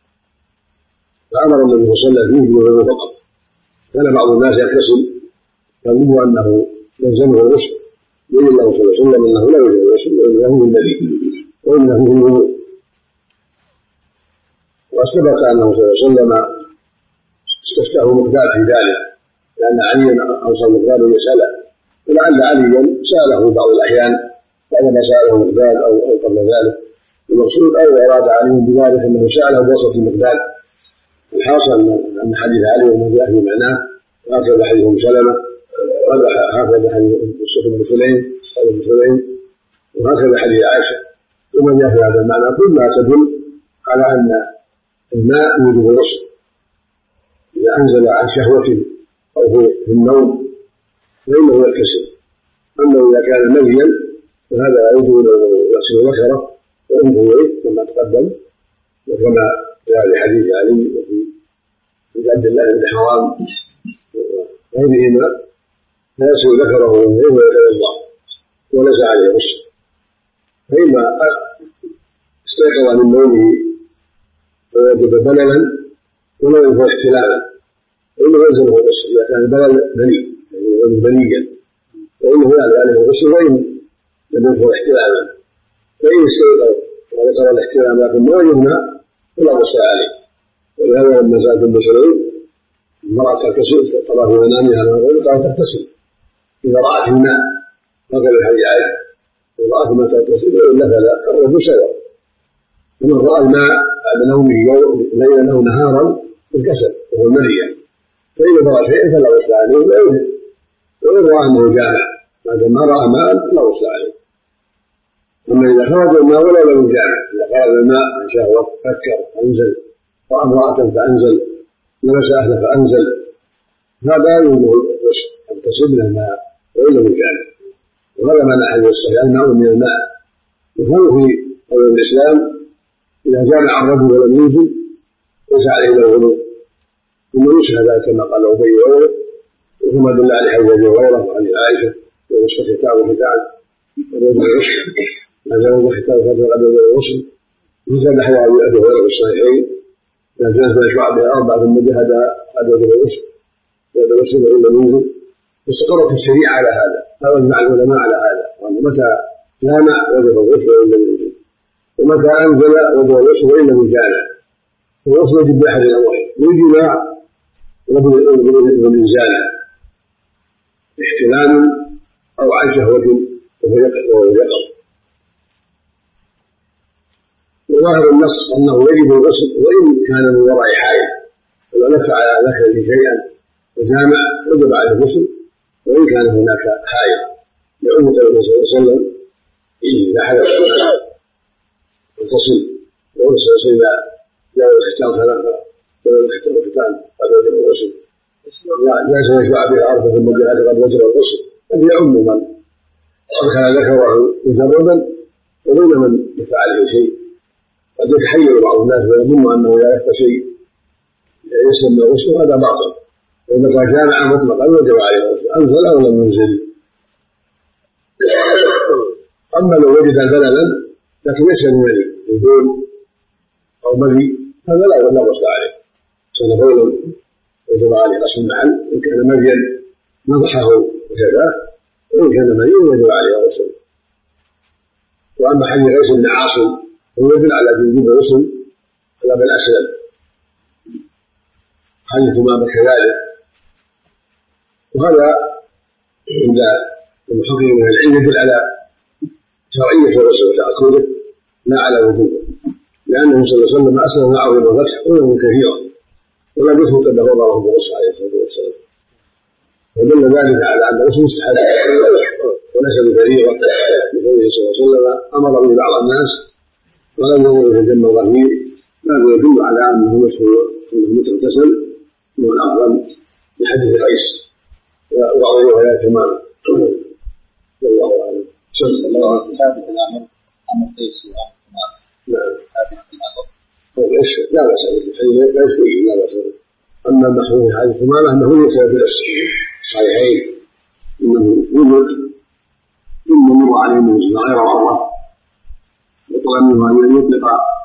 فأمر النبي صلى الله عليه وسلم فيه بالوضوء فقط. كان بعض الناس يغتسل يظن أنه يلزمه الغسل يقول الله صلى الله عليه وسلم أنه لا يوجد الغسل وإنه المني وإنه الوضوء. واثبت أنه صلى الله عليه وسلم استفتاه مقداد في ذلك لأن عليا أوصى مقداد يسأله ولعل عليا سأله بعض الأحيان بعدما سأله مقداد أو قبل ذلك. المقصود أو أراد علي بذلك أنه سأله بوسط مقداد. الحاصل أن حديث علي وما جاء في معناه وهكذا حديث أم سلمة وهكذا حديث يوسف بن سليم وهكذا حديث عائشة وما جاء في هذا المعنى كلها تدل على أن الماء يوجب الغسل إذا أنزل عن شهوته أو في النوم فإنه يغتسل. أما إذا كان منيا فهذا يجوز يغسل ذكره وينظر إليه كما تقدم وكما جاء في حديث علي وفي عبد الله بن حرام وغيرهما فيغسل ذكره وينظر ويتوضأ وليس عليه غسل. فإما استيقظ من نومه ووجد بللا ولا ينفع احتلالا فإنه يلزمه الغسل إذا كان البلل بني يعني بنيا فإنه يعلم عليه الغسل وإن لم ينفع احتلالا. فإن استيقظ وذكر الاحتلال لكن ما وجدنا فلا غسل عليه. ولهذا لما سألت ام سليم المرأة تغتسل ترى في منامها قالت تغتسل إذا رأت الماء هكذا الحديث عائشة إذا رأت ما تغتسل وإلا فلا تخرج سيرا. ومن رأى الماء بعد نومه ليلا أو نهارا الكسل وهو المنية فإذا رأى شيئا فلا غسل عليه ولا يوجد. وإن رأى أنه جامع بعد ما رأى ماء لا غسل عليه. أما إذا خرج الماء ولا لم يجامع، إذا خرج الماء من شهوة فكر فأنزل، رأى امرأة فأنزل، لمس أهله فأنزل، هذا يوجب الغسل أن تصب له الماء وإن لم يجامع. وهذا معنى حديث الصحيح الماء من الماء. يفهم في قول الإسلام إذا جامع الرجل ولم ينزل ليس عليه إلا الغلو، ثم يشهد هذا كما قال أبي وغيره، وكما دل عليه حديث أبي هريرة وحديث عائشة ووسط ختام وختان ويوجب الغسل ما زال ختام فترة قد يوجب الغسل. وزاد حديث أبي هريرة في الصحيحين إذا جلس بين شعبها أربعة ثم جهد قد يوجب الغسل ويوجب الغسل وإن لم ينزل. واستقرت الشريعة على هذا، هذا مع العلماء على هذا، وأن متى جامع وجب الغسل وإن لم ينزل، ومتى أنزل وجب الغسل وإن لم يجامع. الغسل يجب بأحد الأمرين، والجماع والإنزال احتلام أو عن شهوة وهو يقظ. وظاهر النص أنه يجب الغسل وإن كان من وراء حائل، ولو نفع على ذكره شيئا وجامع وجب عليه الغسل وإن كان هناك حائل، لأن النبي صلى الله عليه وسلم إذا حدث اتصل وغسل إذا جاء الختام ثلاثة ولا الختام ختام قد وجب الغسل، ليس يشفع بها أربعة ثم جاء قد وجب الغسل، بل يعم من أدخل ذكره مجردا وبين من يفعل عليه شيء. قد يتحير بعض الناس ويظن أنه لا يخفى شيء يسمى الغسل، هذا باطل. ومتى جامع مطلقا وجب عليه الغسل أنزل أو لم ينزل. أما لو وجد بللا لكن ليس بمني بدون أو مذي هذا لا غسل عليه، كان بولا وجب عليه غسل المحل، إن كان مذيا نضحه وكذا، وإن كان مني وجب عليه غسل. وأما حديث غسل بن عاصم هو يدل على وجوب الغسل على بل أسلم، حديث ثمامة كذلك. وهذا عند المحققين من العلم يدل على شرعية الغسل وتأكده لا على وجوبه، لأنه صلى الله عليه وسلم أسلم مع عظيم الفتح ولم كثيرا ولا يثبت أنه وضعه بالغسل عليه الصلاة والسلام، ودل ذلك على أن الغسل مستحب وليس بفريضة، لقوله صلى الله عليه وسلم أمر به بعض الناس ولم ينظر في الجنة ظهير، هذا يدل على أنه مشروع متغتسل هو الأفضل بحديث قيس وبعض الروايات تماما. والله أعلم. صلى الله عليه وسلم. ثابت الأمر أمر قيس وأمر تماما. نعم. ثابت الأمر. لا بأس به، لا يشتري لا بأس به. أما المحفوظ في حديث تماما أنه ليس بالصحيحين، إنه يملك ثم مر عليه من غير مرة وطلب منه أن يطلق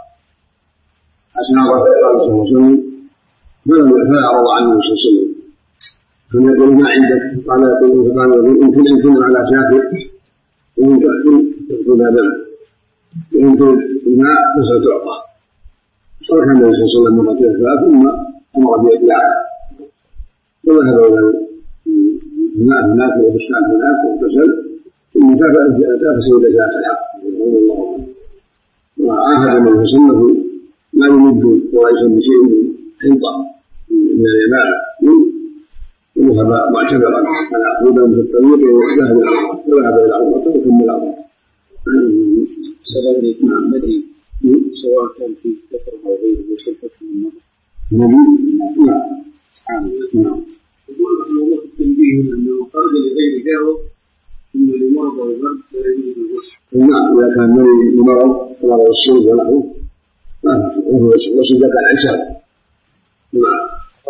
أسناد صلى الله عليه وسلم فلا أعرض عنه صلى الله عليه وسلم، فنقول ما عندك؟ قال يقول فقال يمكن أن يكون على شافع وإن تأكل تأكل هذا ويمكن الماء فستعطى. ترك النبي صلى الله عليه وسلم مرة ثلاث ثم أمر بإطلاقه وذهب إلى الماء هناك والبستان هناك واغتسل ثم تاب سيد ذات الحق رضي الله عنه، وعاهد النبي صلى الله عليه وسلم ما يمد قريشا بشيء من حنطة من اليمامة وذهب معتبرا على عقودهم في الطريق وذهب وذهب إلى عمرته وكمل عمرته. سلام عليكم. الذي سواء كان في كفر أو غيره يصلح من النظر. النبي نعم نعم. يقول رحمه الله في التنبيه أنه خرج لغير جاره إن لمرض والبرد لا يجوز الغسل. نعم، إذا كان النبي لمرض مرض الصلب ونحوه ما في الغسل إذا كان عشاء. نعم.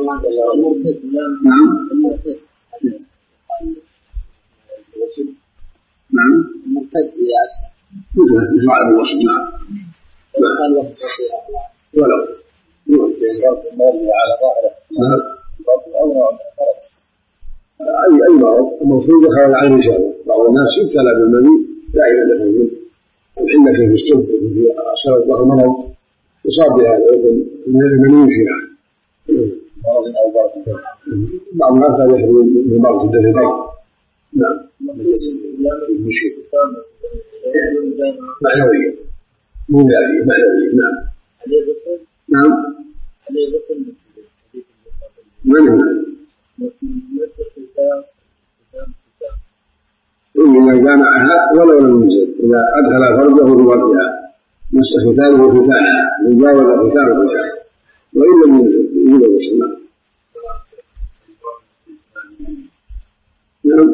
نعم. نعم. المرتد إذا عشاء. مثل على الوصف. نعم. ولو على ظاهره أي أي مرض المفروض دخل العين شهوة. بعض الناس يبتلى بالمني لا علاج له، الحنة في الصلب في أصاب الله مرض يصاب بهذا يكون من المني شيعا. بعض الناس لا يحمل من مرض شدة البرد. نعم. معنوية مو ذاتية معنوية. نعم. نعم. من هو؟ إذا جامعها ولو لم ينزل إذا أدخل فرجه في فرجها مس ختانه ختانها وجاوز ختانه ختانها وإن لم ينزل يجوز السماء. نعم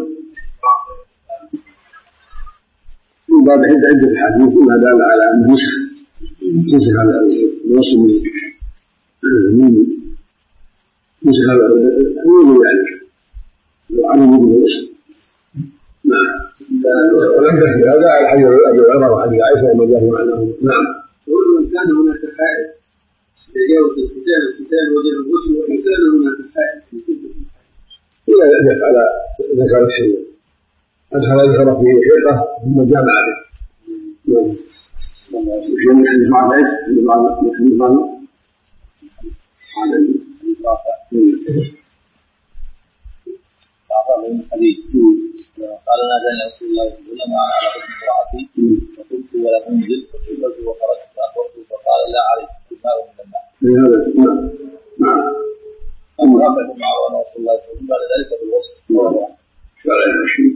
من باب عدة الحديث ما دل على النسخ نسخ الوصم من نسخ الأمور ذلك وعلم به الاسم. نعم ولم في هذا الحديث أبي عمر وحديث عائشة وما جاء عنه. نعم وإن كان هناك حائل تجاوز الختان الختان وجه الغسل وإن كان هناك حائل إذا دفع ذكر الشيء أدخل ذكر فيه حقة ثم جامع به. نعم وشيء من حديث عن عيسى من بعض من حديث عن الحديث قال ناداني رسول الله صلى الله عليه وسلم على حكم امرأتي فقلت ولم أنزل فسلت وخرجت فأخبرت فقال لا عليك الماء من الماء. نعم نعم أمرأة مع رسول الله صلى الله عليه وسلم بعد ذلك بالوصف. فلا شيء.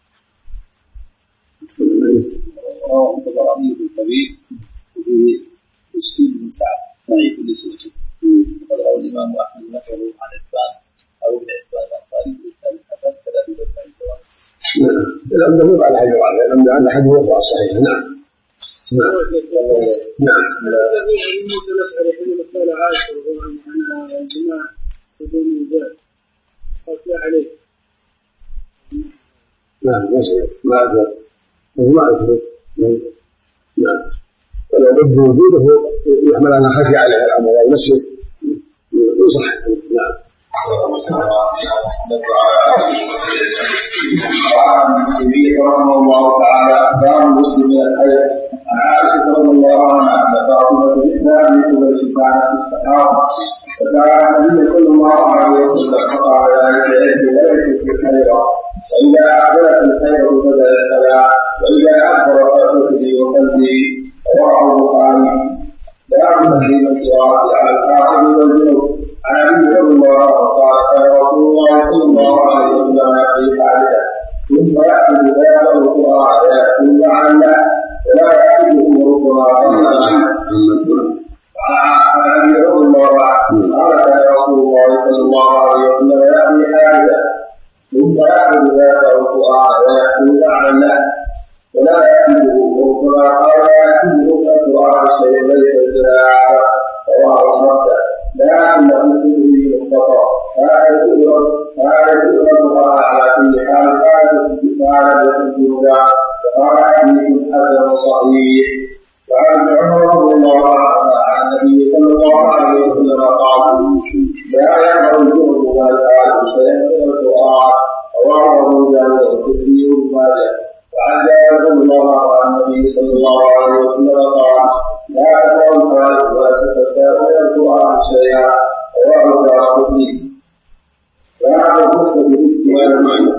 رواه الطبراني في الكبير وفيه مسكين بن سعد ضعيف لسوء. وقد روى الإمام أحمد نحوه عن عثمان أو ابن عثمان الأنصاري بإسناد الحسن كذا بإسناد سواء. نعم الأمر هو على حد واحد الأمر على حد وضع صحيح. نعم نعم نعم. الذي يمكن أن يحل مسألة عائشة رضي الله عنها الجماع بدون إنزال قصد عليه. نعم ما أدرك ما أدرك. نعم ولو بد وجوده يحمل أن خفي عليه الأمر والمسجد يصح. نعم رحمه الله تعالى أخبار مسلم من الحياة عن عائشة رضي الله عنها أن فاطمة الإسلام قبل كانت الصحابة فسأل النبي صلى الله عليه وسلم فقال ذلك يجب ذلك في الخير وإذا أقبلت الخير فبدأ الصلاة وإذا أكبر فأتي وقلبي رواه البخاري. باب تحريم القراءة على الآخر والجنوب. عن أبي رضي الله قال قال رسول الله صلى الله عليه وسلم في حادثة ثم يأتي بذلك القراءة يأتي لعله ولا يأتيه القراءة. عن أبي رضي الله قال قال رسول الله صلى الله عليه وسلم يأتي حادثة ثم يأتي بذلك القراءة يأتي لعله ولا يأتيه القراءة ولا يأتيه القراءة شيء ليس الزراعة. رواه خمسة. لكنه تدري مختصر هذا يؤرد هذا يؤرد على كل حال هذا استفعال بالجملة وقال حديث حسن صحيح. وعن عمر رضي الله عنه عن النبي صلى الله عليه وسلم قال لا يقرأ الجنب والآل فيقرأ القرآن. رواه أبو داود والترمذي وابن ماجه. وعن جابر رضي الله عن النبي صلى الله عليه وسلم قال لا تقرأ القرآن ولا تتساءل القرآن شيئا. رواه الدارقطني. وهذا المسند بالاجتهاد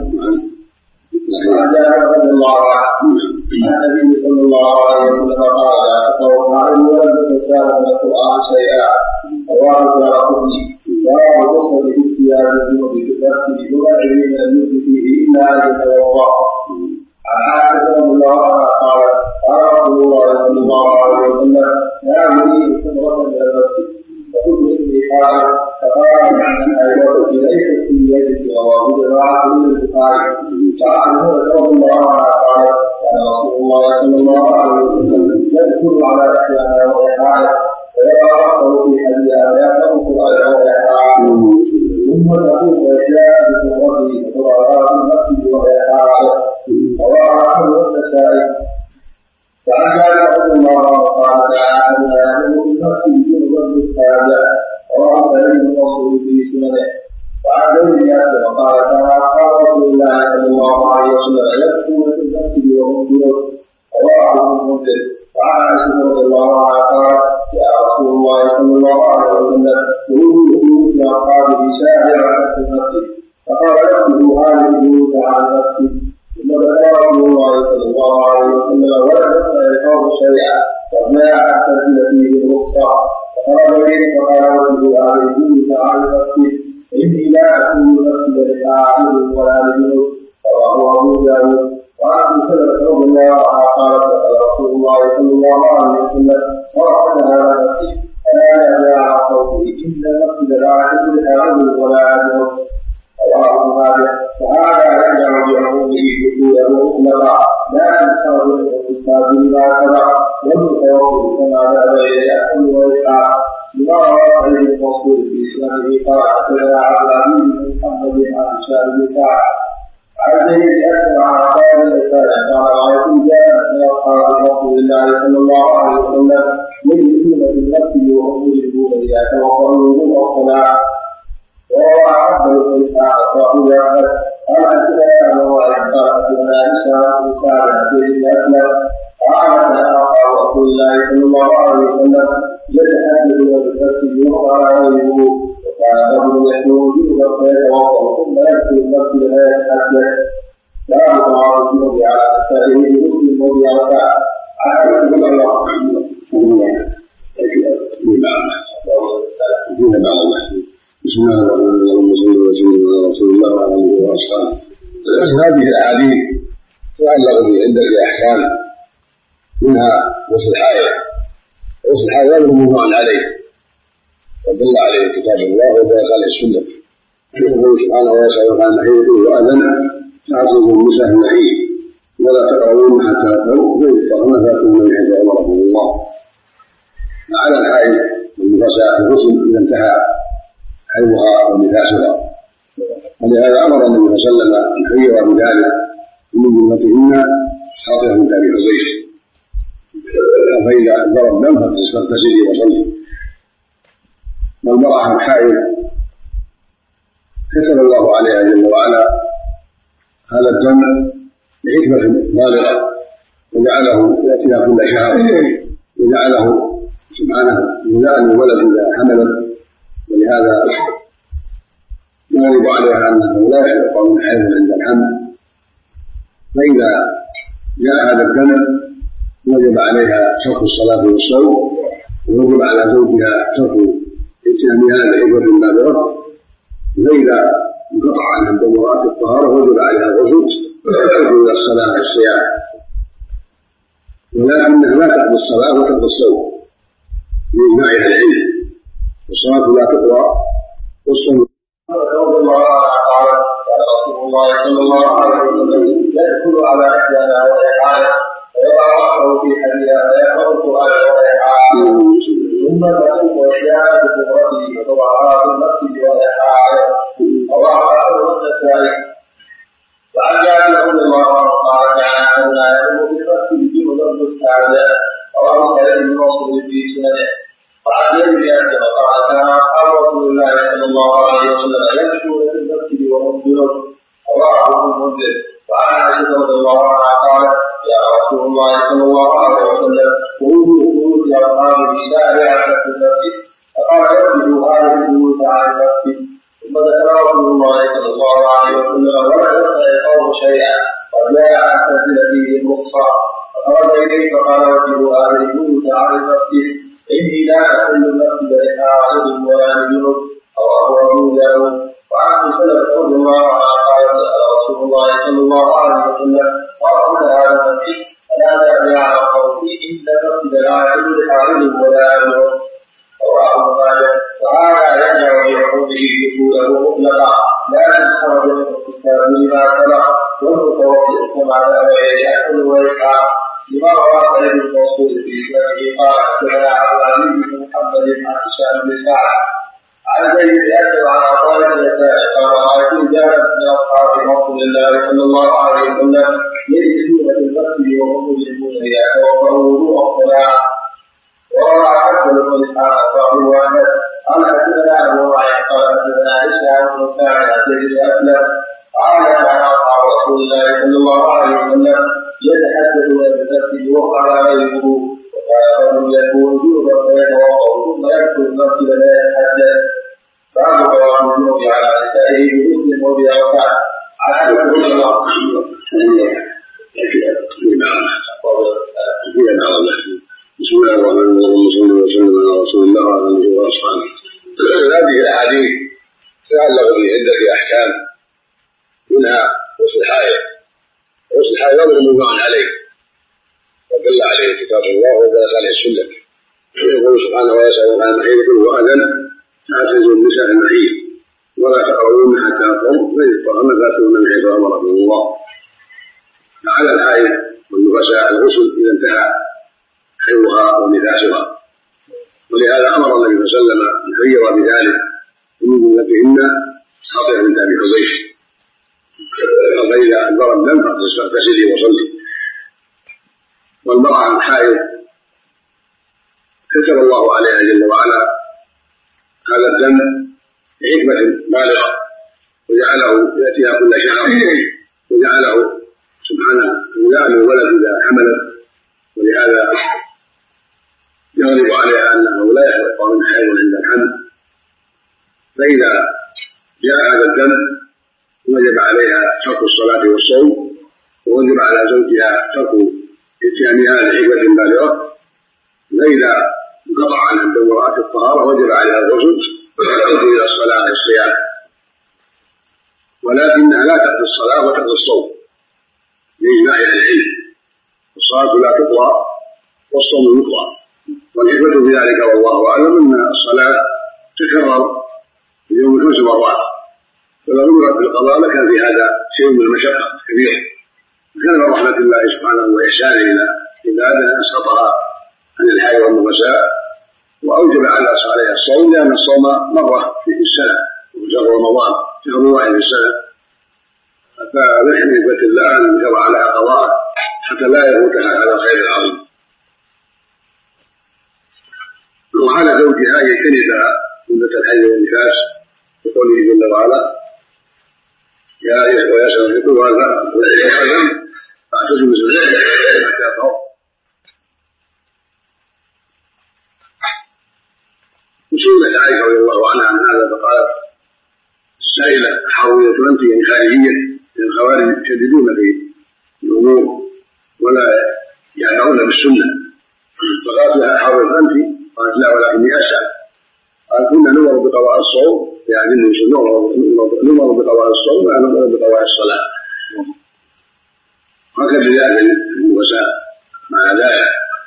وعن جابر رضي الله عنه عن النبي صلى الله عليه وسلم قال لا تقرأ القرآن ولا تتساءل القرآن شيئا. رواه الدارقطني. وهذا المسند بالاجتهاد الجنوب بالنسبة لغيره من المسلم فيه إلا أن يتوضأ. عن عائشة رضي الله عنها قالت قال رسول الله صلى الله عليه وسلم لا يريد ثمرة من المسجد فقلت إني قال فقال عن الحيوة ليست في يدك رواه جماعة من البخاري. وعن رضي الله عنها قالت كان رسول الله صلى الله عليه وسلم يدخل على أحيانا وإحاله ويرى رأسه في حديثها ويأخذ على وإحاله ثم تقول وإحياء بقوته وترى في المسجد وإحاله. رواه أحمد والنسائي. وعن جابر رضي الله عنه قال تعالى يأمر بالمسجد جنبا بالحاجة. رواه سعيد بن منصور في سننه. وعن زيد بن أسلم قال كما قال رسول الله صلى الله عليه وسلم يدخلون في المسجد وهم جنوب. رواه ابن المنذر. وعن عائشة رضي الله عنها قال يا رسول الله صلى الله عليه وسلم خروج البيوت لأصحابه شاهرة في المسجد فقال ادخلوا هذه البيوت على المسجد. ثم ذكر رسول الله صلى الله عليه وسلم ولا تسمع القوم شيئا وما أحسن فيه الرخصة. فقال إليه فقال ادخلوا هذه البيوت على المسجد إني لا أكون المسجد لحاعل ولا لجنوب. رواه أبو داود. وعن ابي سلمة رضي الله عنها قالت رسول الله صلى الله عليه وسلم ورحمنا على نفسه الا يدع على صوته ان المسجد لا يحل لأعلم ولا يعلم. رواه ابن ماجه. فهذا يرجع بعمومه دخوله مطلقا لا ينكر الاستاذ بما سبق والمتوكل كما ذهب اليه ياكل ويسعى لما روى عليه الموصول في سننه قال حدثنا عبد العزيز بن محمد عن هشام بن سعد عن زيد اسمع عن قال الاسلام قال رايت رجالا من اصحاب رسول الله صلى الله عليه وسلم يجلسون في المسجد وهم يجلسون اذا توضأوا وضوء الصلاه. وروى عبد بن اسحاق صاحب احمد قال حدثنا ابو وائل قال حدثنا هشام بن سعد عن زيد بن اسلم قال كان اصحاب رسول الله صلى الله عليه وسلم يتحدثون بالمسجد وقال غيره وكان رجل يحمل جنبا فيتوضا ثم يدخل المسجد لا يتحدث لا متعارضون على مسائل مسلم وبيعرفه عن رسول الله بسم الله الرحمن الرحيم صلى الله على رسول الله وعلى اله واصحابه. هذه الاحاديث تعلق بعده احكام منها غسل الحائض. غسل الحائض امر موضوع عليه ودل عليه كتاب الله ودل عليه السنه. يقول سبحانه وتعالى عن محيط واذن فاعصوا النساء المحيط ولا تقربون حتى تطهروا فإن فاتوا من حيث امركم الله. على الحائض والنفساء الغسل اذا انتهى حيضها ونفاسها ولهذا امر النبي صلى الله عليه وسلم ان يحييها بذلك من جملتهن حاطبه بنت ابي حبيش فاذا ضرب دم فاغتسلي وصلي. والمراه الحائض كتب الله عليها جل وعلا هذا الدم بحكمه بالغه وجعله ياتيها كل شهر وجعله سبحانه جزاء للولد اذا حملت. ولهذا يغلب عليها انه لا يحل قول حيض عند الحمل. فاذا جاء هذا الدم وجب عليها ترك الصلاه والصوم ويجب على زوجها ترك اتيانها بعبره بالغه. فاذا انقطع عنها الدم واتت الطهاره وجب عليها الغسل وتترك الى الصلاه والصيام. ولكنها لا تقضي الصلاه وتقضي الصوم باجماع اهل العلم. والصلاه لا تقضى والصوم. رضي الله عنه قال قال رسول الله صلى الله عليه وسلم يدخل على احدانا وهي حائض ويضع راسه في حديها فيقرا القران وهي حائض ثم تقوم احيانا بقدرته وتضعها في المسجد وهي حائض. رواه احمد والنسائي. وعن جابر رضي الله عنه قال كان احدنا يقوم في المسجد جنبا مستعدا. رواه سعيد بن منصور في سننه. وعن زيد بن اسلم قال كان اصحاب رسول الله صلى الله عليه وسلم يمشون في المسجد وهم جنب. رواه ابن المنذر. وعن عائشه رضي الله عنها قالت يا رسول الله صلى الله عليه وسلم خروج خروج اصحاب الشارع في المسجد فقال يخرجوا هذه البيوت عن المسجد. ثم ذكر رسول الله صلى الله عليه وسلم ولا يخشى القوم شيئا وجاء عن تنزل فيه الرخصه فخرج اليه فقال وجهوا هذه البيوت عن المسجد إني لا أحل المسجد لحائض ولا لجنب. رواه أبو داود. وعن أبي سلمة رضي الله عنه قال سأل رسول الله صلى الله عليه وسلم ورحمة هذا المسجد فلا تأتي على قوله إن المسجد لا يحل لحائض ولا لجنب. رواه ابن ماجه. وهذا يرجع بعقوبه دخوله مطلقا لا يخرج من الكتاب لما سبق والمتوكل كما ذهب إليه يأكل ويسعى لما روى سعيد بن منصور في سننه قال حدثنا عبد العزيز بن محمد عن هشام بن سعد عن زيد بن اسلم عن عطاء بن يسار قال رايت رجالا من اصحاب رسول الله صلى الله عليه وسلم يجلسون في المسجد وهم يجلسون اذا توضأوا وضوء الصلاه. وروى حسن بن اسحاق صاحب احمد قال حدثنا ابو معين قال حدثنا هشام بن سعد عن زيد بن اسلم قال كان اصحاب رسول الله صلى الله عليه وسلم يتحدثون بالمسجد وقع غيره وكان رجل يكون جنبا فيتوضا ثم يدخل المسجد لا يتحدث. باب رواه الجنوب على نسائه بمسلم وبأوسع عن ابي هريره بسم الله الرحمن الرحيم صلى الله وسلم على رسول الله وعلى اله واصحابه. هذه الاحاديث تعلق بعده احكام منها غسل الحائض. غسل الحائض امر كتاب الله ودلت عليه السنة. يقول سبحانه ويسألون عن المحيض قل هو أذى فاعتزلوا النساء في المحيض ولا تقربوهن حتى يطهرن فإن اطهرن فاتوهن من حيث أمركم الله. فعلى الحائض والنفساء الغسل إذا انتهى حيضها ونفاسها، ولهذا أمر النبي صلى الله عليه وسلم الحيض بذلك ومن جملتهن خاطئة بنت أبي حذيفة فإذا أدبر الدم فاغتسلي وصلي. والمرأة الحائض كتب الله عليها جل وعلا هذا الدم بحكمة بالغة وجعله يأتيها كل شهر وجعله سبحانه يولد الولد إذا حملت، ولهذا يغلب عليها أنه لا يحرق من حيض عند الحمل. فإذا جاء هذا الدم وجب عليها ترك الصلاة والصوم، ووجب على زوجها ترك اتيانها لحكمة بالغة. فإذا انقطع عنها الدم ورأت الطهارة وجب عليها الغسل وتعود إلى الصلاة والصيام، ولكنها لا تقضي الصلاة وتقضي الصوم لإجماع أهل العلم. الصلاة لا تقضى والصوم يقضى، والحكمة في ذلك والله أعلم أن الصلاة تكرر في اليوم خمس مرات، فلو أمرت بالقضاء لكان في هذا شيء من المشقة كبيرة. كان من رحمة الله سبحانه وإحسانه إلى عباده أن أسقطها عن الحي والنفساء وأوجب على صالحها الصوم، لأن الصوم مرة في السنة وشهر رمضان شهر واحد في السنة، فمن حكمة الله أن يشرع عليها قضاء حتى لا يفوتها هذا الخير العظيم. وعلى زوجها أن يجتنب مدة الحيض والنفاس بقوله جل وعلا يا أيها ويسأل في كل هذا فاعتزلوا النساء حتى يطهرن. وسئلت عائشة رضي الله عنها عن هذا فقالت السائلة حاوية أنت يعني خارجية، لأن الخوارج يشددون في الأمور ولا يعبرون بالسنة. فقالت لها حاوية أنت؟ قالت لا ولكني أسأل. قال كنا نمر بقضاء الصوم، يعني نمر بقضاء الصوم ولا نمر بقضاء الصلاة. هكذا يأذن النساء مع ذلك.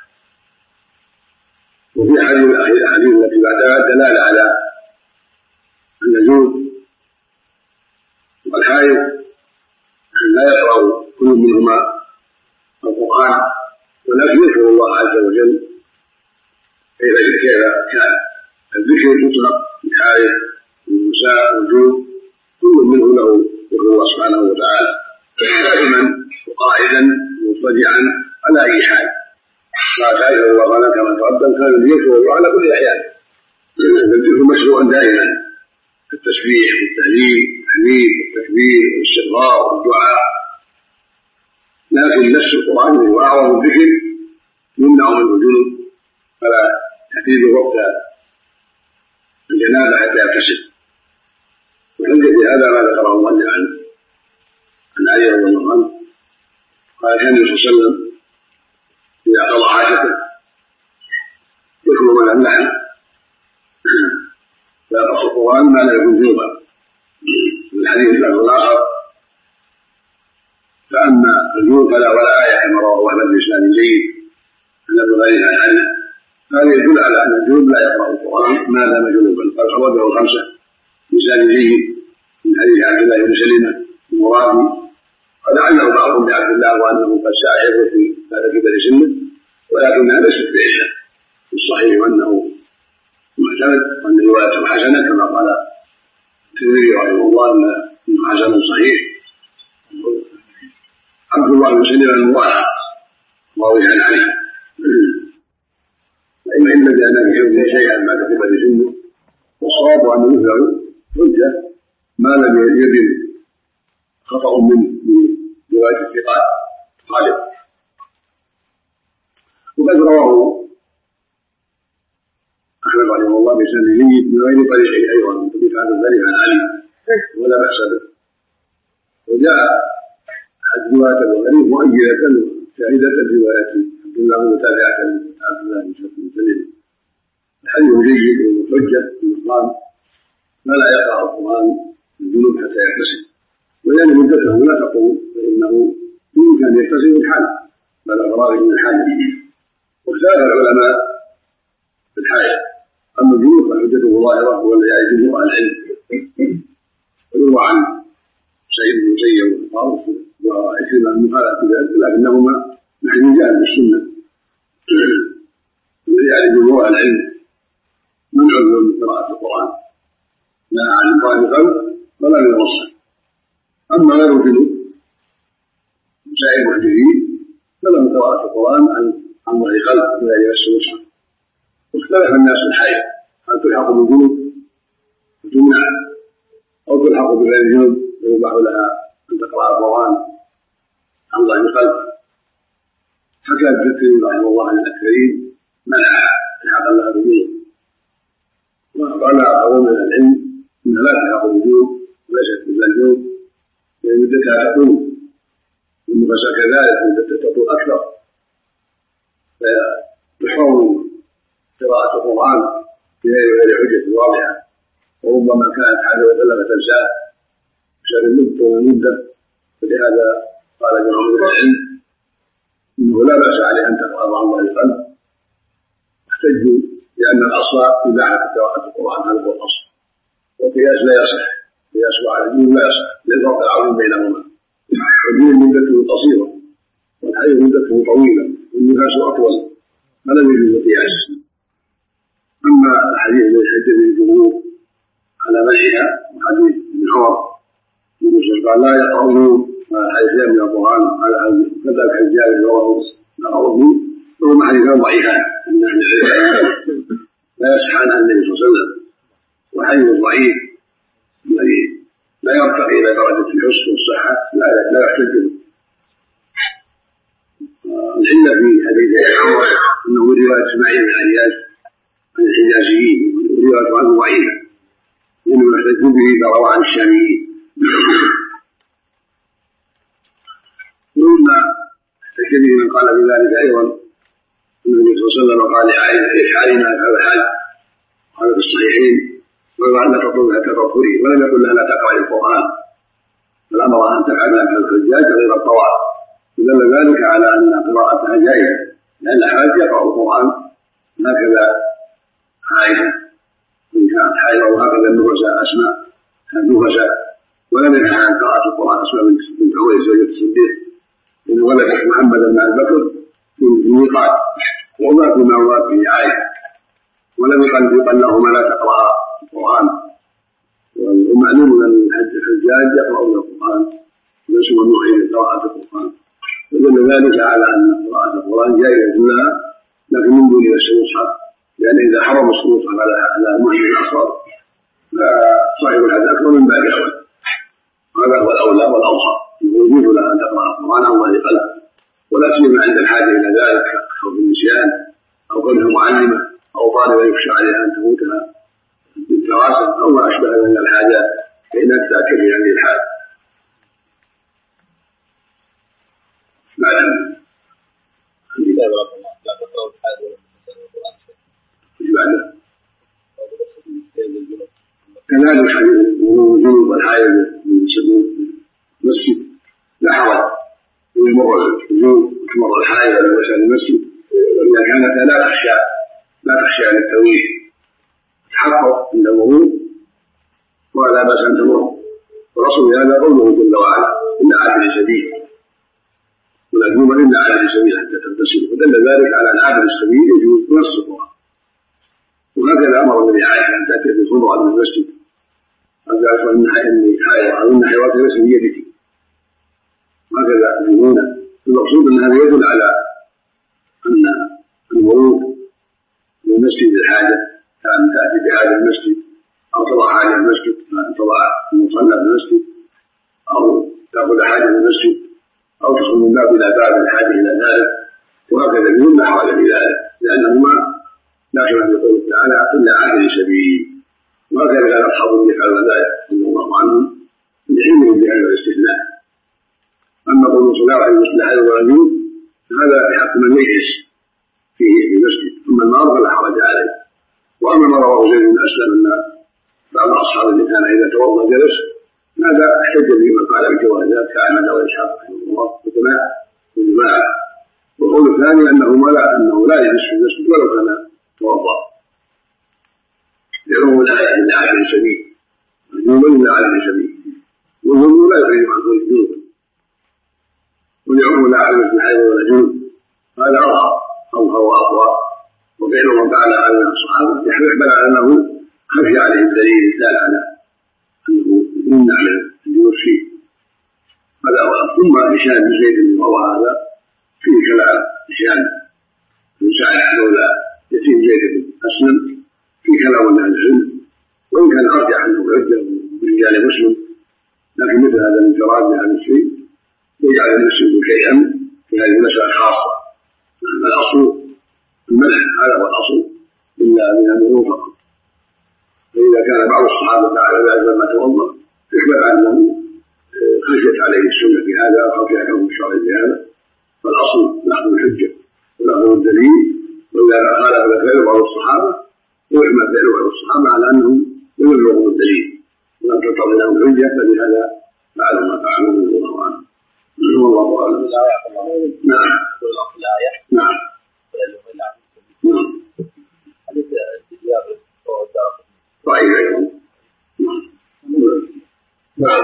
وفي الأحاديث التي بعدها دلالة على أن الجنوب والحائض لا يقرأ كل منهما القرآن، ولكن يذكر الله عز وجل كيف كيف كان. الذكر يطلق الحائض والنساء والجنوب كل منه له ذكر الله سبحانه وتعالى دائما وقاعدا مضطجعا على أي حال. لا تعرف الله عنك كما تقدم كان يذكر الله على كل احيان. الذكر مشروع دائما التسبيح والتهليل والتحميد والتكبير والاستغفار والدعاء، لكن نفس القران هو اعظم الذكر يمنع منه الجنوب فلا تحديد وقت الجنابه حتى يغتسل. وحجه في هذا ما ذكره المؤلف عن عن علي رضي الله عنه قال كان النبي صلى الله عليه وسلم إذا قضى حاجته يكون من اللحم لا يقرأ القرآن ما لا يكون جنوبا. من الحديث الآخر فأما الجنوب فلا ولا آية كما رواه أحمد بإسناد جيد عن أبي هريرة عن علي، هذا يدل على أن الجنوب لا يقرأ القرآن ما دام جنوبا. قال خرجه الخمسة بإسناد جيد من حديث عبد الله بن سلمة المرادي قد علّه بعضهم بعبد الله وأنه قد ساء حفظه في هذا كبر سنه، ولكنها ليست بعلة الصحيح وأنه معتمد وأن روايته حسنة كما قال الترمذي رحمه الله أنه حسن صحيح. عبد الله بن سلمة المواحد راويا عنه فإن إلا بأن يحفظ شيئا بعد كبر سنه، والصواب أن مثله حجة ما لم يبن خطأ منه رواية الثقات غالب. وقد رواه أحمد رحمه الله بسند جيد من غير طريقه أيضا من طريق هذا الذريع عن علي ولا بأس به. وجاء أحد رواية الغريب مؤيدة شاهدة رواية عبد الله متابعة عبد الله بن سلمة. الحديث جيد ومحجة في المقام ما لا يقرأ القرآن الجنوب حتى يغتسل، ولأن مدته لا تقوم فإنه يمكن أن يغتسل من حال بل أغراض من الحال. واختلف العلماء في الحائض. أما الجنوب فحجته ظاهرة هو الذي يعرف جمهور العلم، ويروى عن سعيد بن المسيب وطاووس وعكرمة من مخالفة ذلك، لكنهما محجوجان بالسنة. الذي يعرف جمهور العلم منع من قراءة القرآن نهى عن إقراء القلب ولا من الرصد. أما غير الجنوب سائر المحدثين فلم قراءة القرآن عن عن ظهر قلب ولا يمس مصحف. واختلف الناس في الحيض هل تلحق بالجنوب وتمنع أو تلحق بغير الجنوب ويباح لها أن تقرأ القرآن عن ظهر قلب. حكى الترمذي رحمه الله عن الأكثرين منعها الحاقا لها بالجنوب، وقال آخرون من العلم إنها لا تلحق بالجنوب وليست مثل الجنوب لأن مدتها تطول والنفس كذلك مدتها تطول أكثر، فتحرم قراءة القرآن في غير حجة واضحة، وربما كانت حاجة وبلغت تنساه بسبب المدة والمدة. فلهذا قال جمهور العلم إنه لا بأس عليه أن تقرأ عن ظهر قلب، احتجوا لأن الأصل إباحة قراءة القرآن، هذا هو الأصل، والقياس لا يصح، قياس على الدين لا يصح للفرق العظيم بينهما. الدين مدته قصيرة والحيض مدته طويلة والنفاس أطول، فلا يجوز القياس. أما الحديث الذي حج به الجمهور على منعها وحديث ابن عمر قال لا يقرؤون حديثان من القرآن على كذا الحجاج رواه النووي، وهما حديثان ضعيفان من أهل العلم لا يصح عن النبي صلى الله عليه وسلم، وحديث ضعيف الذي لا يرتقي إلى درجة الحسن والصحة لا لا يحتج به. العلة في حديث عمر أنه من رواية إسماعيل بن عياش عن الحجازيين، ورواية عنه ضعيفة لأنه يحتج به إذا روى عن الشاميين. ثم احتج به من قال بذلك أيضا أن النبي صلى الله عليه وسلم قال لعائشة افعلي ما فعل الحاج، قال في الصحيحين وقال لا تطلبها كتطهري، ولم يقل لها لا تقرأي القرآن، بل أمرها أن تفعل ما فعل الحجاج غير الطواف، فدل ذلك على أن قراءتها جائزة لأن الحاج يقرأ القرآن هكذا عائشة إن كانت حائضة، وهكذا النفساء أسماء كانت نفساء، ولم ينهى عن قراءة القرآن أسماء بنت عميس زوجة الصديق إن ولدت محمدا مع البكر في الميقات وما في مواد به عائشة، ولم يقل لهما لا تقرأ القرآن. ومعلوم أن الحجاج يقرأون القرآن وليس ممنوعين من قراءة القرآن، ودل ذلك على أن قراءة القرآن جائزة لها لكن من دون مس المصحف، لأن إذا حرم المصحف على المؤمن الأصغر فصاحب الحدث أكبر من باب أول، هذا هو الأولى والأوصى، يجوز لها أن تقرأ القرآن عن ظهر قلب، ولا سيما عند الحاجة إلى ذلك كخوف النسيان أو كونها معلمة أو طالبة يخشى عليها أن تفوتها بالدراسة أو ما أشبه من الحاجات فإنها تتأكد من هذه الحال. نعم. لا تقرأ الحاجة ولا تسأل القرآن كذلك حديث الجنوب والحائض من سبيل المسجد لا حرج يمر الجنوب وتمر الحائض على وسائل المسجد، وإذا كانت لا تخشى لا تخشى عن التويل تحقق عند المرور ولا بأس أن تمر. ورسول هذا قوله جل وعلا إن عابر سبيل، ولا جنوب إلا عابر سبيل حتى تغتسل، ودل ذلك على أن عابر السبيل يجوز نص القرآن. وهكذا أمر النبي عائشة أن تأتي بخضوع من المسجد، قال فإن حائض أو إن حيوانك ليس بيدك، وهكذا يقولون. المقصود أن هذا يدل على أن المرور من المسجد للحاجة كأن تأتي بهذا المسجد أو تضع حاجة في المسجد، كأن تضع المصلى في المسجد أو تأخذ حاجة في المسجد أو تدخل من باب إلى باب الحاجة إلى ذلك، وهكذا يقولون لا حرج في ذلك لأنهما لا خلاف في قوله تعالى إلا عابر سبيل. وهكذا كان أصحاب النفع والهدايا رضي الله عنهم لعلمهم بهذا الاستثناء. أما قول صلاة المسلح والرجل فهذا بحق من يجلس فيه في المسجد، أما النار فلا حرج عليه. وأما ما رواه زيد بن أسلم أن بعض أصحاب اللي كان إذا توضأ جلس، هذا احتج به من قال بجواز ذلك كأحمد وإسحاق رحمه الله وجماعة وجماعة والقول الثاني أنه لا أنه لا يجلس في المسجد ولو كان توضأ يروم الآية من عدم سبيل مجنون من عدم سبيل والظلم لا يخرج عن كل جنوب ويعم لا عدم في حيث ولا جنوب هذا أظهر أظهر وأقوى وغير من فعل هذا من الصحابة يحمل على أنه خفي عليه الدليل لا على أنه يمنع على الجلوس فيه هذا أظهر. ثم هشام بن زيد بن روى هذا فيه كلام هشام بن سعد مولى يتيم زيد بن أسلم في كلام أهل العلم وإن كان أرجح أنه عدة برجال مسلم لكن مثل هذا الانفراد بهذا الشيء يجعل المسلم شيئا في هذه المسألة خاصة. الأصل المنع هذا هو الأصل إلا من أمره فقط. فإذا كان بعض الصحابة تعالى بعد ما توضأ يخبر عنه خشيت عليه السنة في هذا أو في حكم الشرع في هذا فالأصل نحن الحجة ونحن الدليل. وإذا خالف غير بعض الصحابة ويحمل فعل بعض الصحابة على أنهم لم يبلغوا الدليل ولم تطلع لهم الحجة فلهذا فعلوا ما فعلوا من الله عنه. والله أعلم. نعم. نعم. نعم. طيب أيضا. نعم.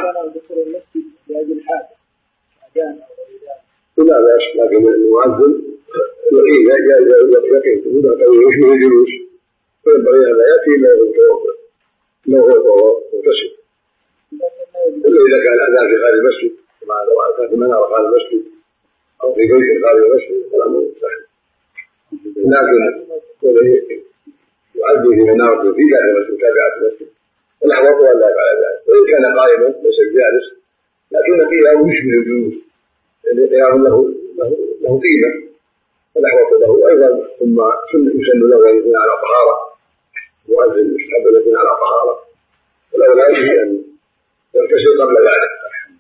لا بأس لكن المؤذن يقين يقين تقول هذا يشبه الجلوس فينبغي هذا يأتي له التوضأ له هو مغتسل إلا إذا كان الأذان في خارج المسجد كما لو أتى في منار خارج المسجد أو في جيش خارج المسجد فلا مستحيل لكن يؤذن في منارة في داخل المسجد تابعة المسجد فالأحوط ألا يفعل ذلك وإن كان قائما ليس جالس لكن قيامه يشبه الجلوس لأن قيامه له له قيمة فالأحوط له أيضا. ثم يسن له أن يكون على طهارة مؤذن يستحب أن يكون على طهارة ولولا يجب أن يغتسل قبل ذلك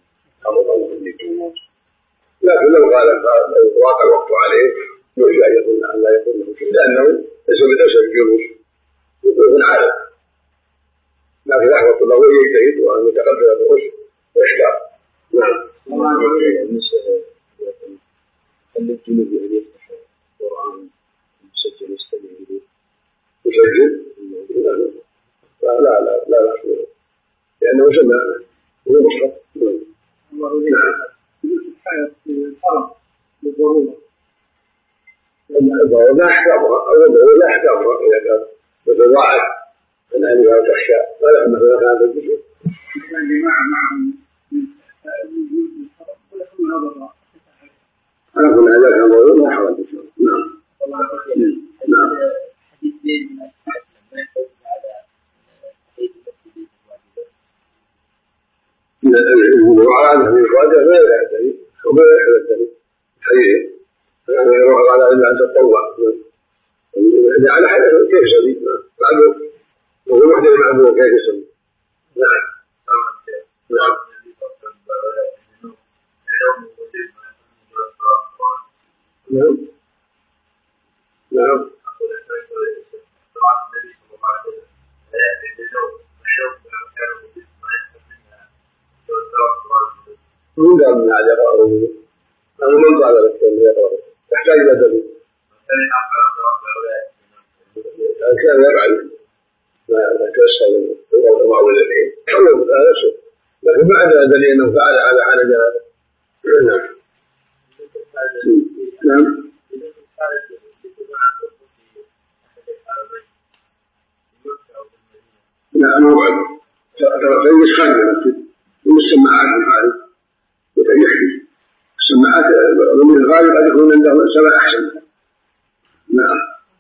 لكن لو قال لو واقع الوقت عليه يرجى أن يكون أن لا يكون له شيء لأنه ليس بدرس الجلوس يكون عالم لكن الأحوط له يجتهد وأن يتقبل الرشد وإحكام. نعم. هل الجنوب أن يفتح القرآن المسجل يستمع إليه؟ مسجل؟ لا لا لا لا لا لأنه سمع هو مصحف. نعم. الحرم بالضرورة. الضرورة لا أحكامها أو الضرورة لا أحكامها إذا كان مثل واحد من أهلها وتخشى ولا مثلا هذا الجزء. كان جماعة معهم من ولا كل هذا أنا أقول هذا كان ضروري لا حرج إن شاء الله. نعم. نعم. حديث زيد بن أسلم لما يحتج على حديث المسجد الواجب. الدعاء عن هذه الواجب لا يحتاج وما يحتاج حقيقة. يعني يروح على أن تتطوع. يعني على حاجة كيف سبيل بعده وهو وحده معه كيف سبيل. نعم. نعم. نعم. نعم. من قال من هذا يقرأه أنا من قال لك أن يقرأه تحتاج إلى دليل كان يفعل ما تيسر يقرأ الله والذين حول هذا الشيء لكن ما عندنا دليل أنه فعل على حال جهاله. نعم. نعم. لا ما بعد تريش خارج المسجد والسماعات الغالب وتيحكي السماعات من الغالب قد يكون عنده سماع أحسن. نعم.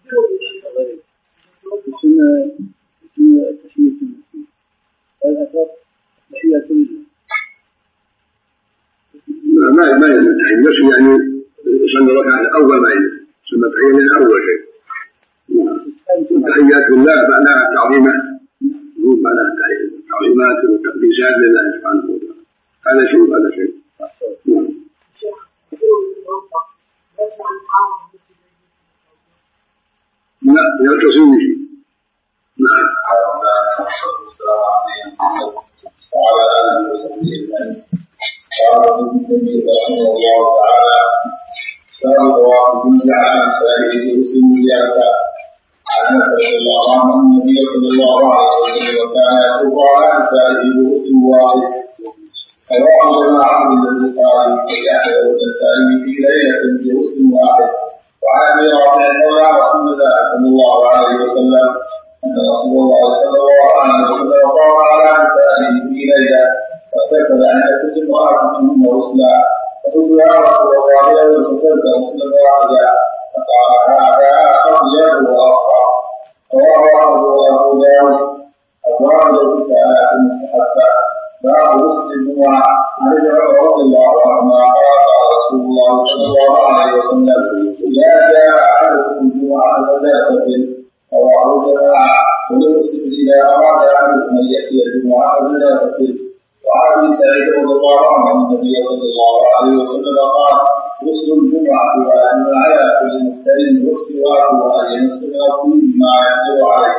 ما ما ينتهي المسجد يعني يصلي ركعة أول ما يسمى تحية من أول شيء. التحيات لله معناها تعظيمات مو معناها تعظيمات وتقديسات لله سبحانه وتعالى. هذا شيء وهذا شيء. لا يلتصم به. نعم. وعلى آله وصحبه أجمعين. قال ابن تيمية رحمه الله تعالى باب طواف الجمعة عن سائره مسلم زيادة عن انس رضي الله عنه ان النبي صلى الله عليه وسلم كان يطوف على سائره مسلم واحد رواه جماعة من البخاري ويحيى والنسائي في ليلة بمسلم واحد. وعن ابي رافع مولى رسول الله صلى الله عليه وسلم ان رسول الله صلى الله عليه وسلم طاف على نسائه في ليلة فاغتسل عند كل امرأة منهن غسلا فقلت يا رسول الله لو اغتسلت غسلا واحدا فقال هذا اطيب واطهر. رواه ابو داود ابواب الاغتسالات المستحبة. باب غسل الجمعة عن ابن عمر رضي الله عنهما قال قال رسول الله صلى الله عليه وسلم لا جاء احدكم الجمعة فلا يغتسل. رواه الجماعة ولمسلم اذا اراد احدكم ان ياتي الجمعة فلا يغتسل. وعن ابي سعيد رضي الله عنه ان النبي صلى الله عليه وسلم قال غسل الجمعة واجب على كل محترم والسواك وان يمسك ما يقدر عليه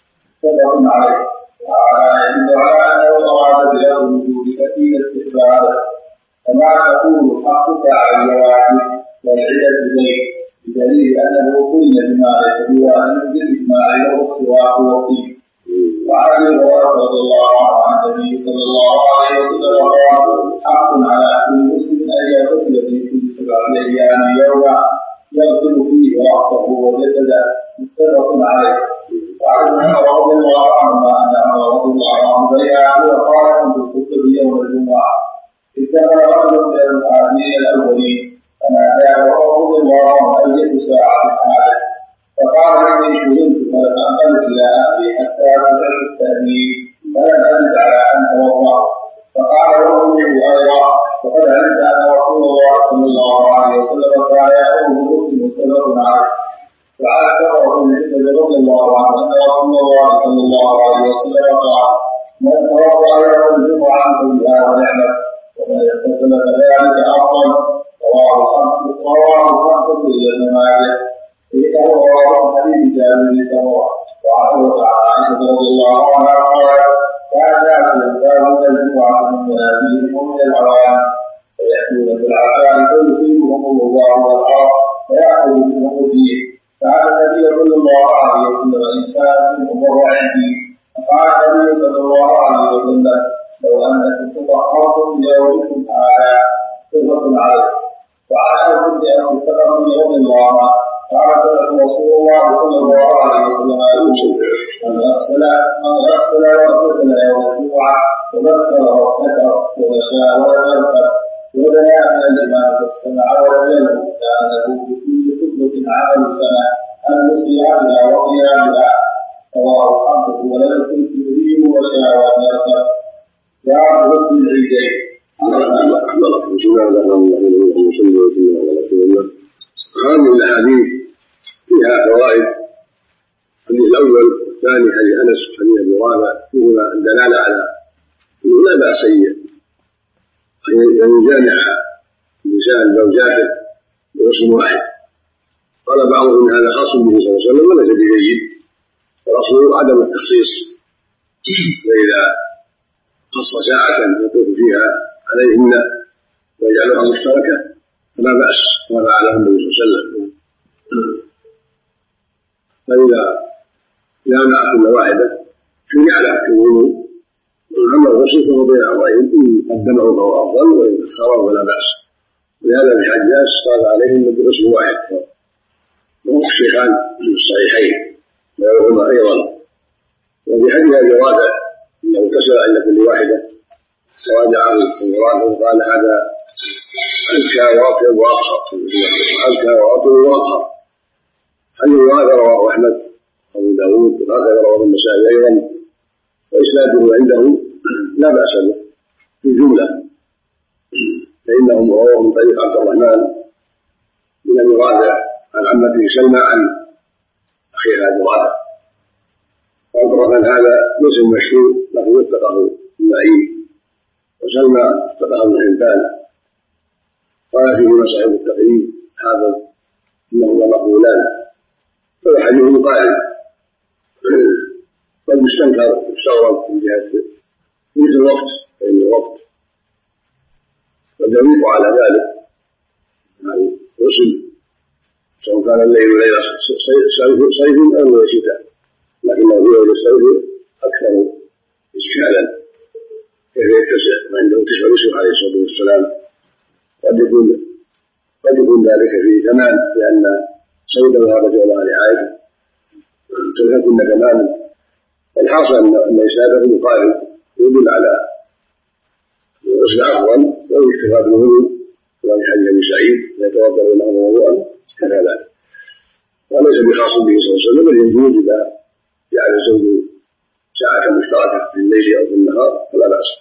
متفق عليه. وعلى يدل على انه اراد بلا الوجود كثير استحبابه كما تقول حقك على الواجب والعلة اليه بدليل انه كل بما ليس بواجب بالاجماع له السواك والطيب. وعن ابي هريره رضي الله عنه عن النبي صلى الله عليه وسلم قال حق على كل مسلم ان يغتسل في كل سبعه ايام يوما يغسل فيه راسه وجسده متفق عليه. وعن ابن عمر رضي الله عنهما ان عمر رضي الله عنه بيعه وقال كنت الخطب يوم الجمعه اتخذ رجل من المهاجرين الاولين فناداه رضي الله عنه اية ساعه هذه فقال اني شغلت فلم انقلب الى اهلي حتى سمعت التامين فلم ازد على ان توضا. فقال رجل ايضا وقد علمت ان رسول الله صلى الله عليه وسلم كان يامر بالغسل متفق عليه. وعن كفر بن جبل رضي الله عنه ان رسول الله صلى الله عليه وسلم قال من توضا يوم الجمعه فبها ونعمت ومن اغتسل فذلك افضل. رواه الخمسه رواه الخمسه الى ابن ماجه فانه رواه حديث جابر بن سمره. وعنه عن عائشه رضي الله عنها قالت كان الناس ينتهون الجمعه من منازلهم ومن العوام فياتون بالعشاء فيصيبهم الله والارض فياخذ منهم الدين. فعن النبي صلى الله عليه وسلم انسان منهم وهو عندي فقال النبي صلى الله عليه وسلم لو انكم تطهرتم بيومكم هذا متفق عليه. وعن انس بن ابي بكر رضي الله عنه قال سمعت رسول الله صلى الله عليه وسلم يقول من غسل من غسل واغتسل يوم الجمعه وذكر وافتكر ومشى ويركب ودنا من الامام فاستمع ولم كان له بكل خطبه عمل سنه ان يصيامها وقيامها. رواه الخمسه ولم يكن تدريب وشى ولم يركب. باب غسل العيدين. هذه الاحاديث فيها فوائد. الحديث الاول والثاني حديث انس وحديث ابي رافع فيهما الدلاله على انه لا باس ان يجامع الانسان زوجاته بغسل واحد. قال بعضهم ان هذا خاص به صلى الله عليه وسلم وليس بجيد والاصل عدم التخصيص. فاذا خص ساعه يطوف فيها عليهن ويجعلها مشتركه فلا باس كما فعله النبي صلى الله عليه وسلم. فاذا جامع كل واحده شرع له الوضوء واما الغسل فهو بين امرين ان قدمه فهو افضل وان اخره فلا باس. ولهذا في الحجاج قال عليهم بغسل واحد وهو الشيخان في الصحيحين وغيرهما ايضا. وفي حديث ابي رافع انه اغتسل عند كل واحده فراجعه المراد وقال هذا أزكى واطهر واطهر أزكى واطهر واطهر. حديث هذا رواه احمد وابو داود وهذا رواه النسائي ايضا واسناده عنده لا باس به في الجمله فانهم رواه من طريق عبد الرحمن بن ابي رافع عن عمته سلمى عن اخيها ابي رافع. وعبد الرحمن هذا مسلم مشهور له وثقه المعين وسلمى وثقه ابن حبان قال فيهما صاحب التقريب هذا انهما مقبولان فالحديث مقارب قد يستنكر يستغرب من جهه مثل الوقت فان الوقت قد يضيق على ذلك يعني غسل سواء كان الليل ليلة صيف أو ليلة شتاء، لكنه في ليلة الصيف أكثر إشكالا كيف يتسع عنده تسع رسل عليه الصلاة والسلام. قد يكون قد يكون ذلك فيه كمال، لأن سيدنا رضي الله عنه عائشة تلهكن كمالا. الحاصل أن إسناده يقارب يدل على الغسل أفضل، وإن اكتفى بالوضوء وفي حديث أبي سعيد يتوضأ بينهما وضوءا كذا، وليس بخاص به صلى الله عليه وسلم، بل يجوز إذا جعل الزوج ساعة مشتركة في الليل أو في النهار فلا بأس.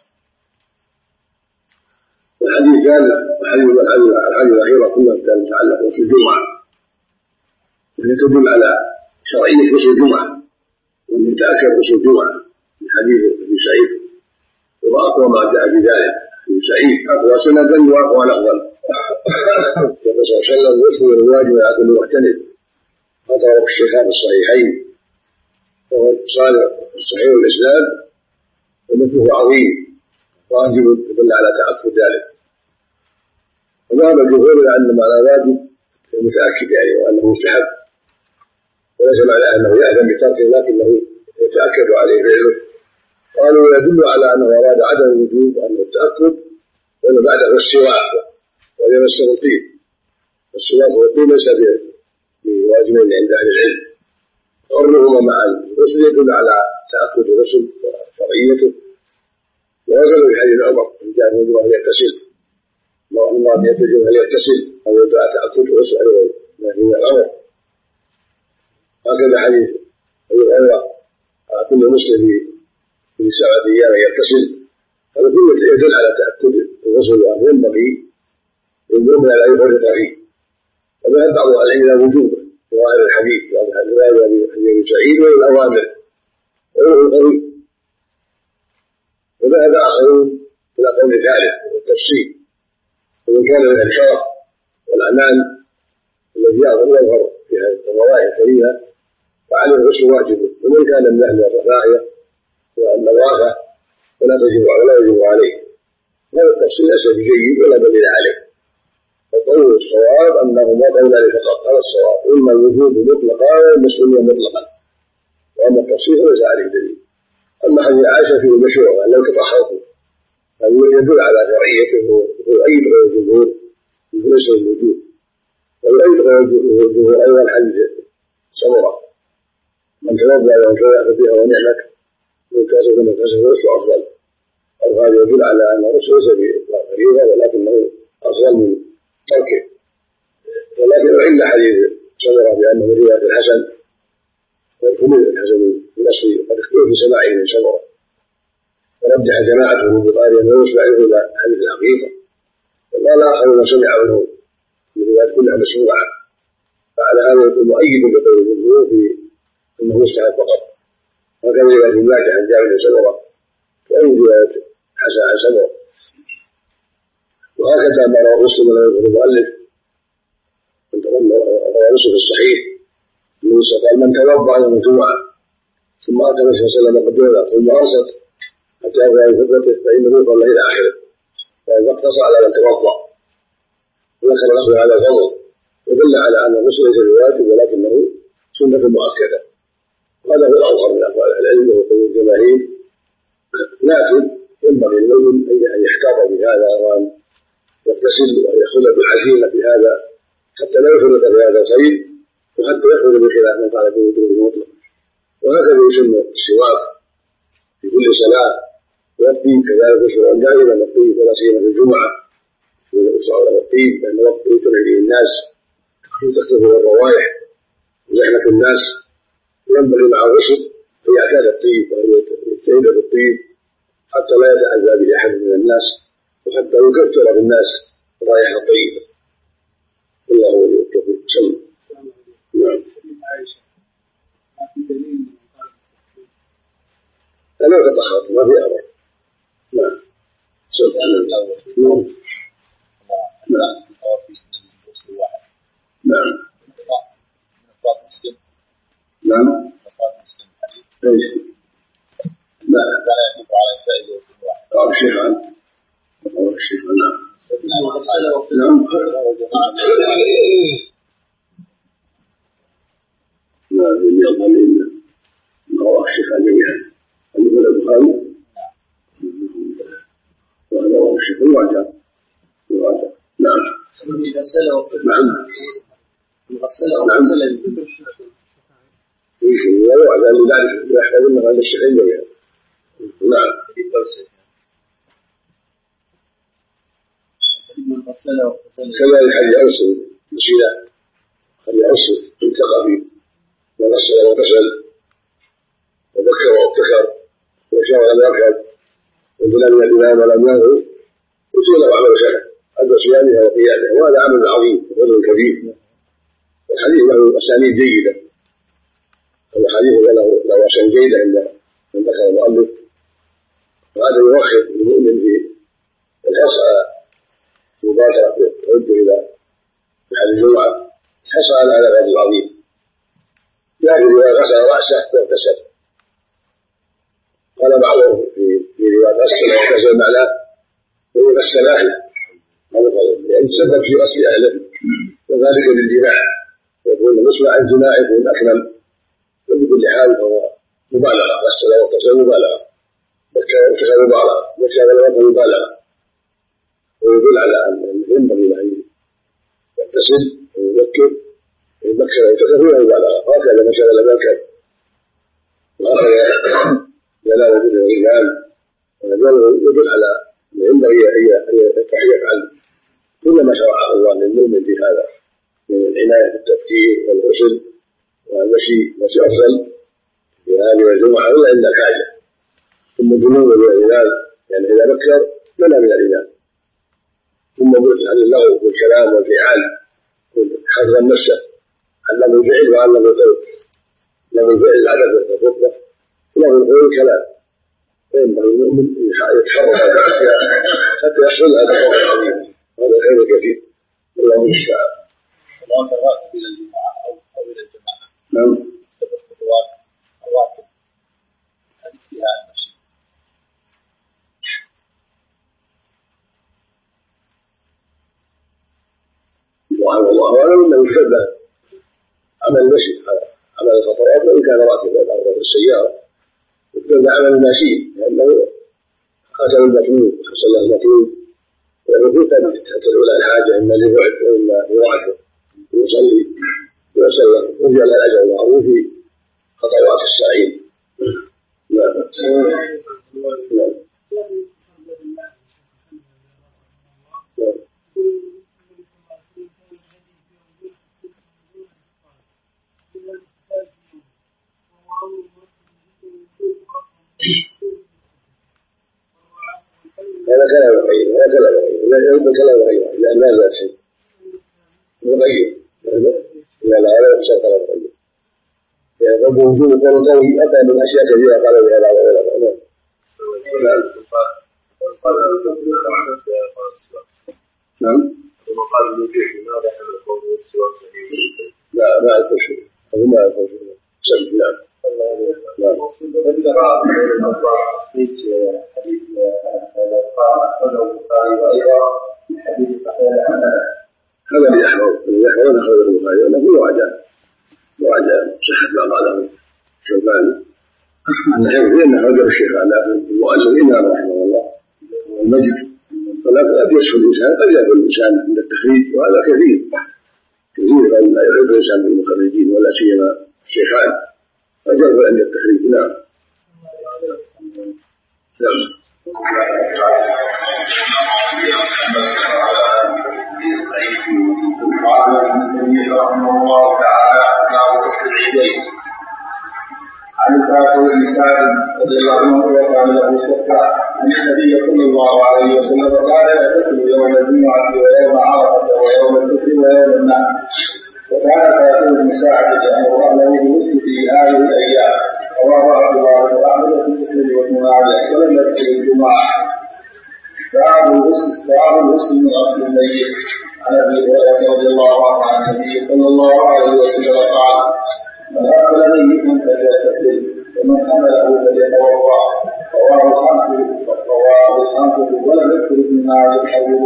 والحديث الثالث الحديث الأخيرة كلها تتعلق في الجمعة، وهي تدل على شرعية غسل الجمعة، وأن يتأكد غسل الجمعة من حديث أبي سعيد، وأقوى ما جاء في ذلك أبي سعيد أقوى سندا وأقوى لفظا. يقول صلى الله عليه وسلم: غسل الواجب على كل محتمل، هذا رواه الشيخان الصحيحين، وهو صحيح الإسلام ومثله عظيم واجب يدل على تأكد ذلك. وذهب الجمهور إلى أن معنى واجب متأكد يعني، وأنه مستحب، وليس معنى أنه يأذن بتركه لكنه يتأكد عليه فعله. قالوا يدل على أنه أراد عدم الوجوب وأنه التأكد، وأن بعده السواك ويمسه الطيب. السواك والطيب ليس بواجبين عند أهل العلم، قرنهما مع الغسل يدل على تأكد الغسل وشرعيته. ونزل في حديث عمر إن كان يجب أن يغتسل، لو أن الله يجب أن يغتسل أو يدعى تأكد الغسل أيضا ما هي الأمر. هكذا حديث أبي هريرة: كل مسلم في سبعة أيام يغتسل. هذا كله يدل على تأكد الغسل، وأن ينبغي للمؤمن أن يفرط فيه. وذهب بعض أهل العلم إلى وجوبه وهذا الحديث رواية أبي سعيد والأوامر وروح القوي. وذهب آخرون إلى قول ثالث والتفصيل، ومن كان من الشرف والأمان الذي يظهر في هذه الرواية الكريمة فعليه الغسل واجب، ومن كان من أهل الرفاهية والنظافة فلا تجب ولا يجب عليه. هذا التفصيل ليس بجيد ولا دليل عليه. القول الصواب أنهما قولان فقط، هذا الصواب، إما الوجوب مطلقا والمسؤولية مطلقا، وأما التفصيل فليس عليه دليل. أما حديث عائشة فيه المشروع أن لو تطهروا هذا يدل على شرعيته ويؤيد غير الجمهور ليس الوجوب، ويؤيد غير الجمهور أيضا حديث سمرة: من توضأ يوم يأخذ بها ونعمك ويغتسل من الغسل فالغسل أفضل. وهذا يدل على أن الغسل ليس بفريضة ولكنه أفضل من تركه. ولكن عند حديث سمرة بأنه من رواية الحسن، والكل الحسن البصري قد اختلف في سماعه من سمرة، ورجح جماعته من البخاري أنه يسمع إلى حديث الحقيقة، وقال آخرون سمع منه من روايات كلها مسموعة. فعلى هذا يكون مؤيد لقول الجمهور في أنه مستحب فقط. وكان رواية ابن ماجه عن جابر بن سمرة وأي رواية حسن عن سمرة. وهكذا ما رواه مسلم له المؤلف رواه مسلم في الصحيح قال: من توضأ يوم الجمعة ثم أتى النبي صلى الله عليه وسلم قبله ثم أنصت حتى يرجع من خطبته فإنه يصلى إلى آخره، فإذا اقتصر على من توضأ وذكر له هذا الفضل ودل على أن الغسل ليس بواجب ولكنه سنة مؤكدة. وهذا هو الأظهر من أقوال أهل العلم وقول الجماهير. لكن ينبغي المؤمن أن يحتاط بهذا وأن يغتسل ويأخذ بالعزيمة بهذا حتى لا يفرط في هذا الخير، وحتى يخرج بخلاف من قال بالوجوب المطلق. وهكذا يسمى السواك في كل صلاة، والطيب كذلك يشرع دائما الطيب ولا سيما في الجمعة يشرع له الطيب، لأن وقت يطلع به الناس تختلف الروائح وزحمة الناس، ينبغي مع الغسل أن يعتاد الطيب ويجتهد بالطيب حتى لا يتأذى به أحد من الناس، وحتى يكثر بالناس رائحة طيبة. الله ولي التوفيق. سلم. نعم. أنا تطهرت ما في أمر. نعم. سبحان الله. نعم. نعم. نعم. نعم. ايش؟ لا قال الشيخ عن قال الشيخ نعم. نعم. ما الذي يظهر لي ما رواه الشيخ عن جميعا أن يقول البخاري وهذا رواه الشيخ الواجع الواجع. نعم. نعم. نعم. ولو على ذلك يحتاج أن هذا الشيء جميعا. نعم. كذلك حد يرسل بشيلة حد يرسل تلتقى فيه ونسل وتسل وذكر وابتكر وشاء ولم يركب وانزل من الإمام ولم ينهو وسئل عمل سنة عند صيامها وقيامها وهذا عمل عظيم وفضل كبير. الحديث له أسانيد جيدة والحديث له له أسانيد جيدة عند من ذكر المؤلف وهذا يوخر المؤمن في الحرص على مباشرة ترد إلى محل الجمعة حصل على هذا الفضل العظيم. لكن إذا غسل رأسه واغتسل قال بعضهم في في رواية غسل واغتسل معناه غسل أهله هذا فضل لأن تسبب في غسل أهله وذلك بالجماع يكون الغسل عن جماع يكون أكمل وبكل حال فهو مبالغة غسل واغتسل مبالغة واغتسل مبالغة وشغل مبالغة ويدل على أن ينبغي له أن يغتسل ويذكر ويذكر ويغتسل فيها مبالغة وهكذا ما شغل بالكذب وهكذا ينال به الرجال يدل على أن ينبغي أن يفعل كل ما شرعه الله للمؤمن في هذا من العناية بالتفكير والغسل والمشي مشي أفضل في هذه الجمعة إلا عند الحاجة ثم الجنوب والإناث يعني إذا بكر منع من الإناث ثم قلت عن اللغو والكلام والفعال حفظا نفسه علم الفعل وعلم القول لم الفعل العدد والخطبة له القول الكلام فينبغي المؤمن يتحرك على الأشياء حتى يحصل هذا القول العظيم هذا خير كثير الله المستعان. الخطوات الراتب إلى الجمعة أو إلى الجماعة. نعم. الخطوات الراتب هذه فيها المشي. وعلى الله أعلم أنه يشبه عمل المشي عمل الخطوات وإن كان راتبا أو في السيارة يشبه عمل الماشي لأنه قاتل المطلوب حصل له المطلوب والركوع تدعو إلى الحاجة إما لبعد وإما لراحة ويصلي ويسلم ويرجع إلى الأجر المعروف في خطوات السعيد. نعم. نعم. هذا كلام غير هذا كلام غير لا يجب كلام غير لأن هذا شيء مغير لا لا لا يحصل كلام غير يعني رب وجود قول قوي أتى من أشياء كثيرة قال بها لا ولا لا نعم. لا ما أعرف شيء هو ما أعرف شيء سلم نعم. نعم. هذا اللي يحفظ اللي يحفظ أخرجه البخاري وأنه هو وعجان وعجان صحة ما قاله شوكاني أن حفظه أن أخرجه الشيخ على المؤلف إمام رحمه الله المجد ولكن قد يصف الإنسان قد يأكل الإنسان عند التخريج وهذا كثير كثير لا يحب الإنسان بالمخرجين ولا سيما الشيخان قد يأكل عند التخريج. نعم. نعم. قال النبي رحمه الله تعالى باب غسل اليدين. عن القاسم بن سعد رضي الله عنه وقال له شفاعة أن النبي صلى الله عليه وسلم قال يغتسل يوم الجمعة ويوم عرفة ويوم الفطر ويوم النحر وكان قاسم بن سعد يأمر أهله بالغسل في هذه الأيام رواه عبد الله بن أحمد في مسلم وابن ماجه ولم يذكر الجمعة. باب الغسل باب الغسل من غسل الميت. عن ابي هريره رضي الله عنه عن النبي صلى الله عليه وسلم قال من غسل ميتا فليغتسل ومن حمله فليتوضا. رواه الخمسه رواه الخمسه ولم يذكر ابن ماجه حوله.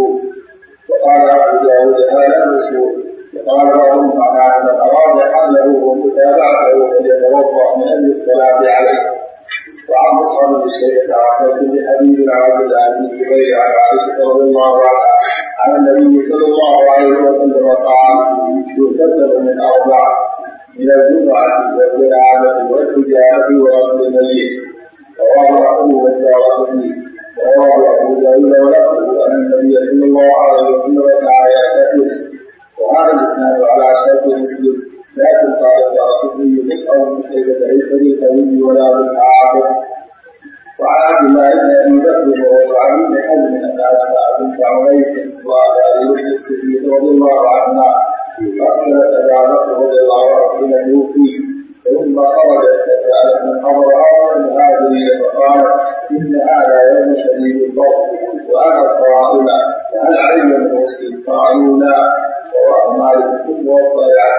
وقال ابو داود هذا مسلم وقال بعضهم معناه ان اراد حمله إذا بعثه فليتوضأ من أجل الصلاة عليه. وعن مصعب بن شيبة عن كل حديث عبد الله بن جبير عن عائشة رضي الله عنها عن النبي صلى الله عليه وسلم قال: يغتسل من أربع: من الجمعة والجنابة والحجامة وغسل الميت. رواه أحمد والدارقطني ورواه أبو داود ولفظه أن النبي صلى الله عليه وسلم كان يغتسل. وهذا الإسناد على شرط مسلم، لكن قال الدارقطني مصعب بن شيبة ليس بالقوي ولا بالحافظ. وعن عبد الله بن أبي بكر وعن ابن حزم أن أسماء بنت عميس وأبا بكر الصديق رضي الله عنها أرسلت أبا بكر رضي الله عنه إلى الوفي، ثم خرجت فسألت من حضرها من هذه فقالت: إن هذا يوم شديد الضرب وأنا صائمة، فهل علي المسلم؟ قالوا: لا. رواه مالك ثم وضيعه.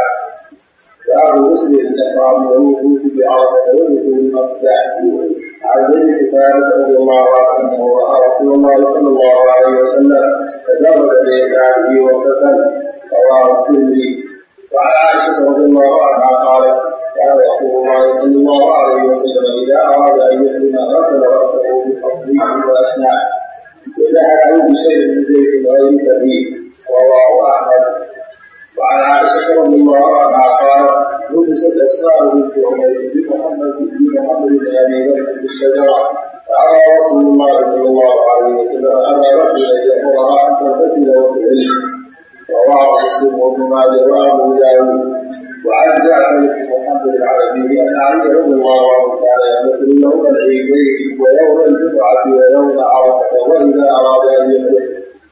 باب غسل الإحرام والوقوف بعرفة ودخول مكة. عن زيد بن ثابت رضي الله عنه أنه رأى رسول الله صلى الله عليه وسلم تجاوز بإحرامه واغتسل. رواه الترمذي. وعن عائشة رضي الله عنها قالت: كان رسول الله صلى الله عليه وسلم إذا أراد أن يحرم غسل رأسه بفضله وأسنانه ودهنه بشيء من زيت غير كثير. رواه أحمد. وعن عائشة رضي الله عنها قالت: لبست أسماء بنت عميس بمحمد بن محمد بن أبي بكر في الشجرة، فأرى رسول الله صلى الله عليه وسلم أبا بكر أن يأمرها أن تغتسل وتحل. رواه مسلم وابن ماجه وأبو داود. وعن جعفر بن محمد العربي أن علي رضي الله عنه كان يغتسل يوم العيدين ويوم الجمعة ويوم عرفة وإذا أراد أن يحرم.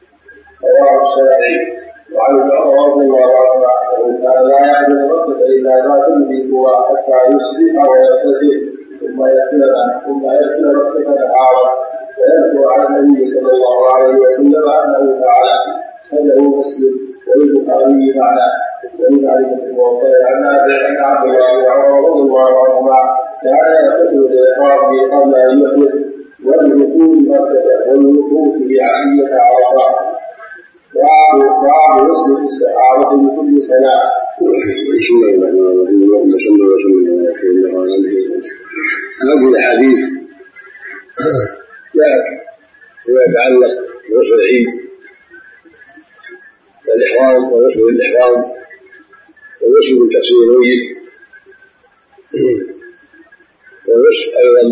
رواه الشافعي. وعن عمر رضي الله عنه أنه كان لا يحرم مكة إلا ذات الميقات حتى يصبح ويغتسل ثم يغتسل ثم يغتسل مكة الحرام، ويذكر عن النبي صلى الله عليه وسلم أنه فعل. هذا هو مسلم والبخاري معناه. ومن علي بن موطئ عن نافع عن عبد الله بن عمر رضي الله عنهما كان يغتسل لإحرامه قبل أن يحرم والوقوف مكة والوقوف بعشية عرفة. باب غسل الصحابة بكل صلاة. بسم الله الرحمن الرحيم. اللهم صل وسلم على رسول الله وعلى آله وصحبه. هذه الأحاديث جاءت فيما يتعلق بغسل العيد والإحرام وغسل الإحرام وغسل تغسيل الميت وغسل أيضا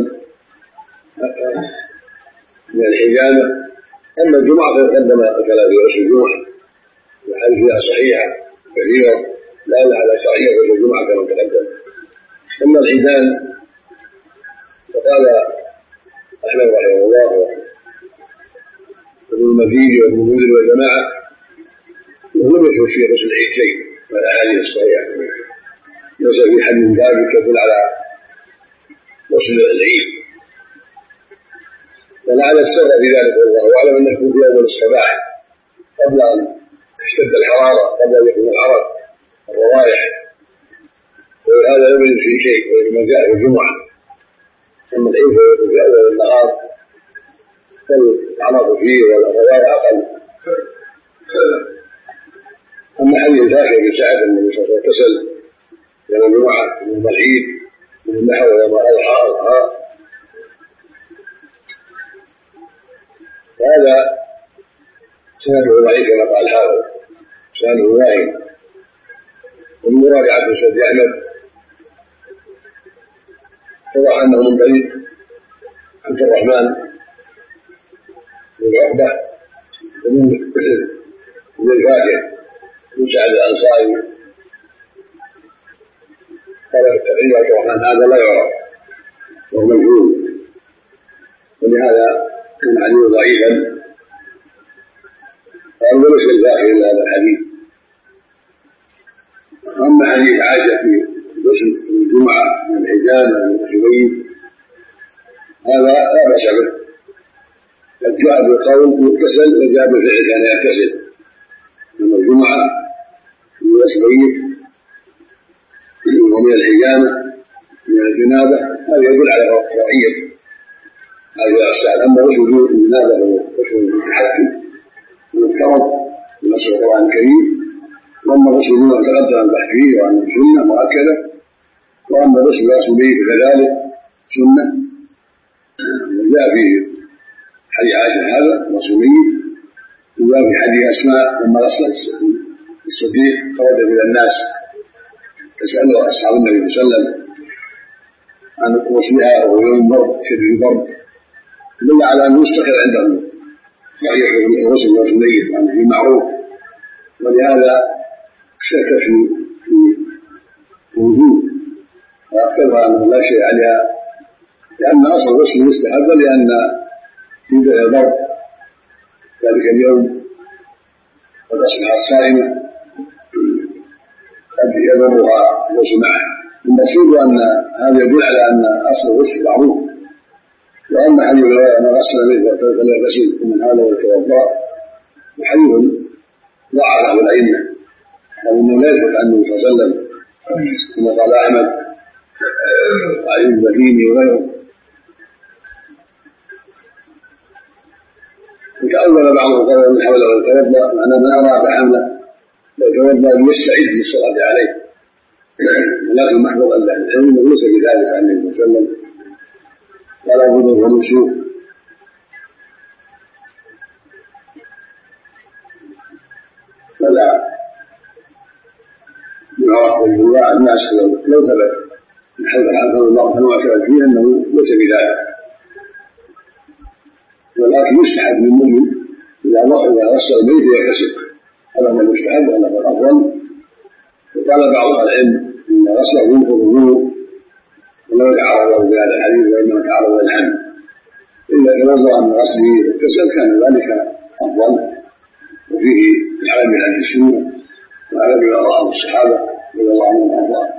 من الحجامة. أما الجمعة فقدم الكلام في غسل الجمعة والحديث فيها صحيحة كثيرة لأنها لا شرعية غسل الجمعة كما تقدم. أما العيدان فقال أحمد رحمه الله وابن المديني وابن المنذر والجماعة ولم يثبت في غسل العيد شيء من الأحاديث الصحيحة، ليس في حديث ثابت يدل على غسل العيد، ولعل السر في ذلك والله أعلم أن يكون في أول الصباح قبل أن تشتد الحرارة، قبل أن يكون العرق الروائح، وهذا لم يجد فيه شيء ومن جاء في الجمعة. أما العيد فيكون في أول النهار فالعرق فيه والروائح أقل. أما حديث الفاكهة بن سعد أن النبي صلى الله عليه وسلم اغتسل يوم الجمعة يوم العيد من النحو يوم الأضحى، هذا سنده ضعيف كما قال الحافظ، سنده واهي. والمراجعة بن سعد أحمد اتضح أنه من طريق عبد الرحمن بن عقبة ومن الفاكهة بن سعد الأنصاري. قال في التقريب عبد الرحمن هذا لا يعرف وهو مجهول، ولهذا كان عليه ضعيفا قال وليس الفاكهة إلا هذا الحديث. أما حديث عائشة في غسل الجمعة من الحجامة من الحجامين هذا لا بأس به، قد جاء بقول يغتسل وجاء بفعل كان يغتسل من الجمعة من الغسل ومن الحجامة من الجنابة، هذا يدل على شرعية هذه الأغسال. أما غسل الجنابة هو غسل المتحكم المفترض بنص القرآن الكريم، وأما غسل الجمعة تقدم البحث فيه وأن السنة مؤكدة وأما غسل الأصلي كذلك سنة، وجاء في حديث عائشة هذا الرسولي، وجاء في حديث أسماء لما غسلت الصديق خرج إلى الناس يسأله أصحاب النبي صلى الله عليه وسلم عن غسلها وهو يوم برد شديد البرد، دل على أنه مستقر عندهم صحيح الغسل والميت وأنه في معروف، ولهذا اشتكت في وجود وأكثرها أنه لا شيء عليها، لأن أصل الغسل مستحب، لأن في البرد ذلك اليوم قد أصبحت صائمة قد يضرها الغسل معه. المقصود أن هذا يدل على أن أصل الغسل معروف. وأما حديث أن غسل مثله فلا يغسل من هذا ويتوضأ وحديث ضعفه الأئمة، وأنه لا يثبت عن النبي صلى الله عليه وسلم كما قال أحمد وعلي المديني وغيره. وتأول بعضهم قال من حوله ويتوضأ، معناه من أراد حمله ويتوضأ ليستعد للصلاة عليه، ولكن محفوظ عند أهل العلم وليس بذلك عن النبي صلى الله عليه وسلم ولا بد من الوشوف. فلا يعرف بالله الناس لو ثبت من حيث حفظ الله فهو اعترف فيه أنه ليس بذلك، ولكن يستحب للمؤمن إذا غسل الميت يغتسل، هذا هو المستحب وهذا هو الأفضل. وقال بعض العلم إن غسله ينقض الوضوء ولو يتعرض بهذا الحديث وإنما تعرض الحمل، إذا توضأ من غسله واغتسل كان ذلك أفضل، وفيه العلم من أهل السنة وعلم من رأى الصحابة رضي الله عنهم وأرضاهم.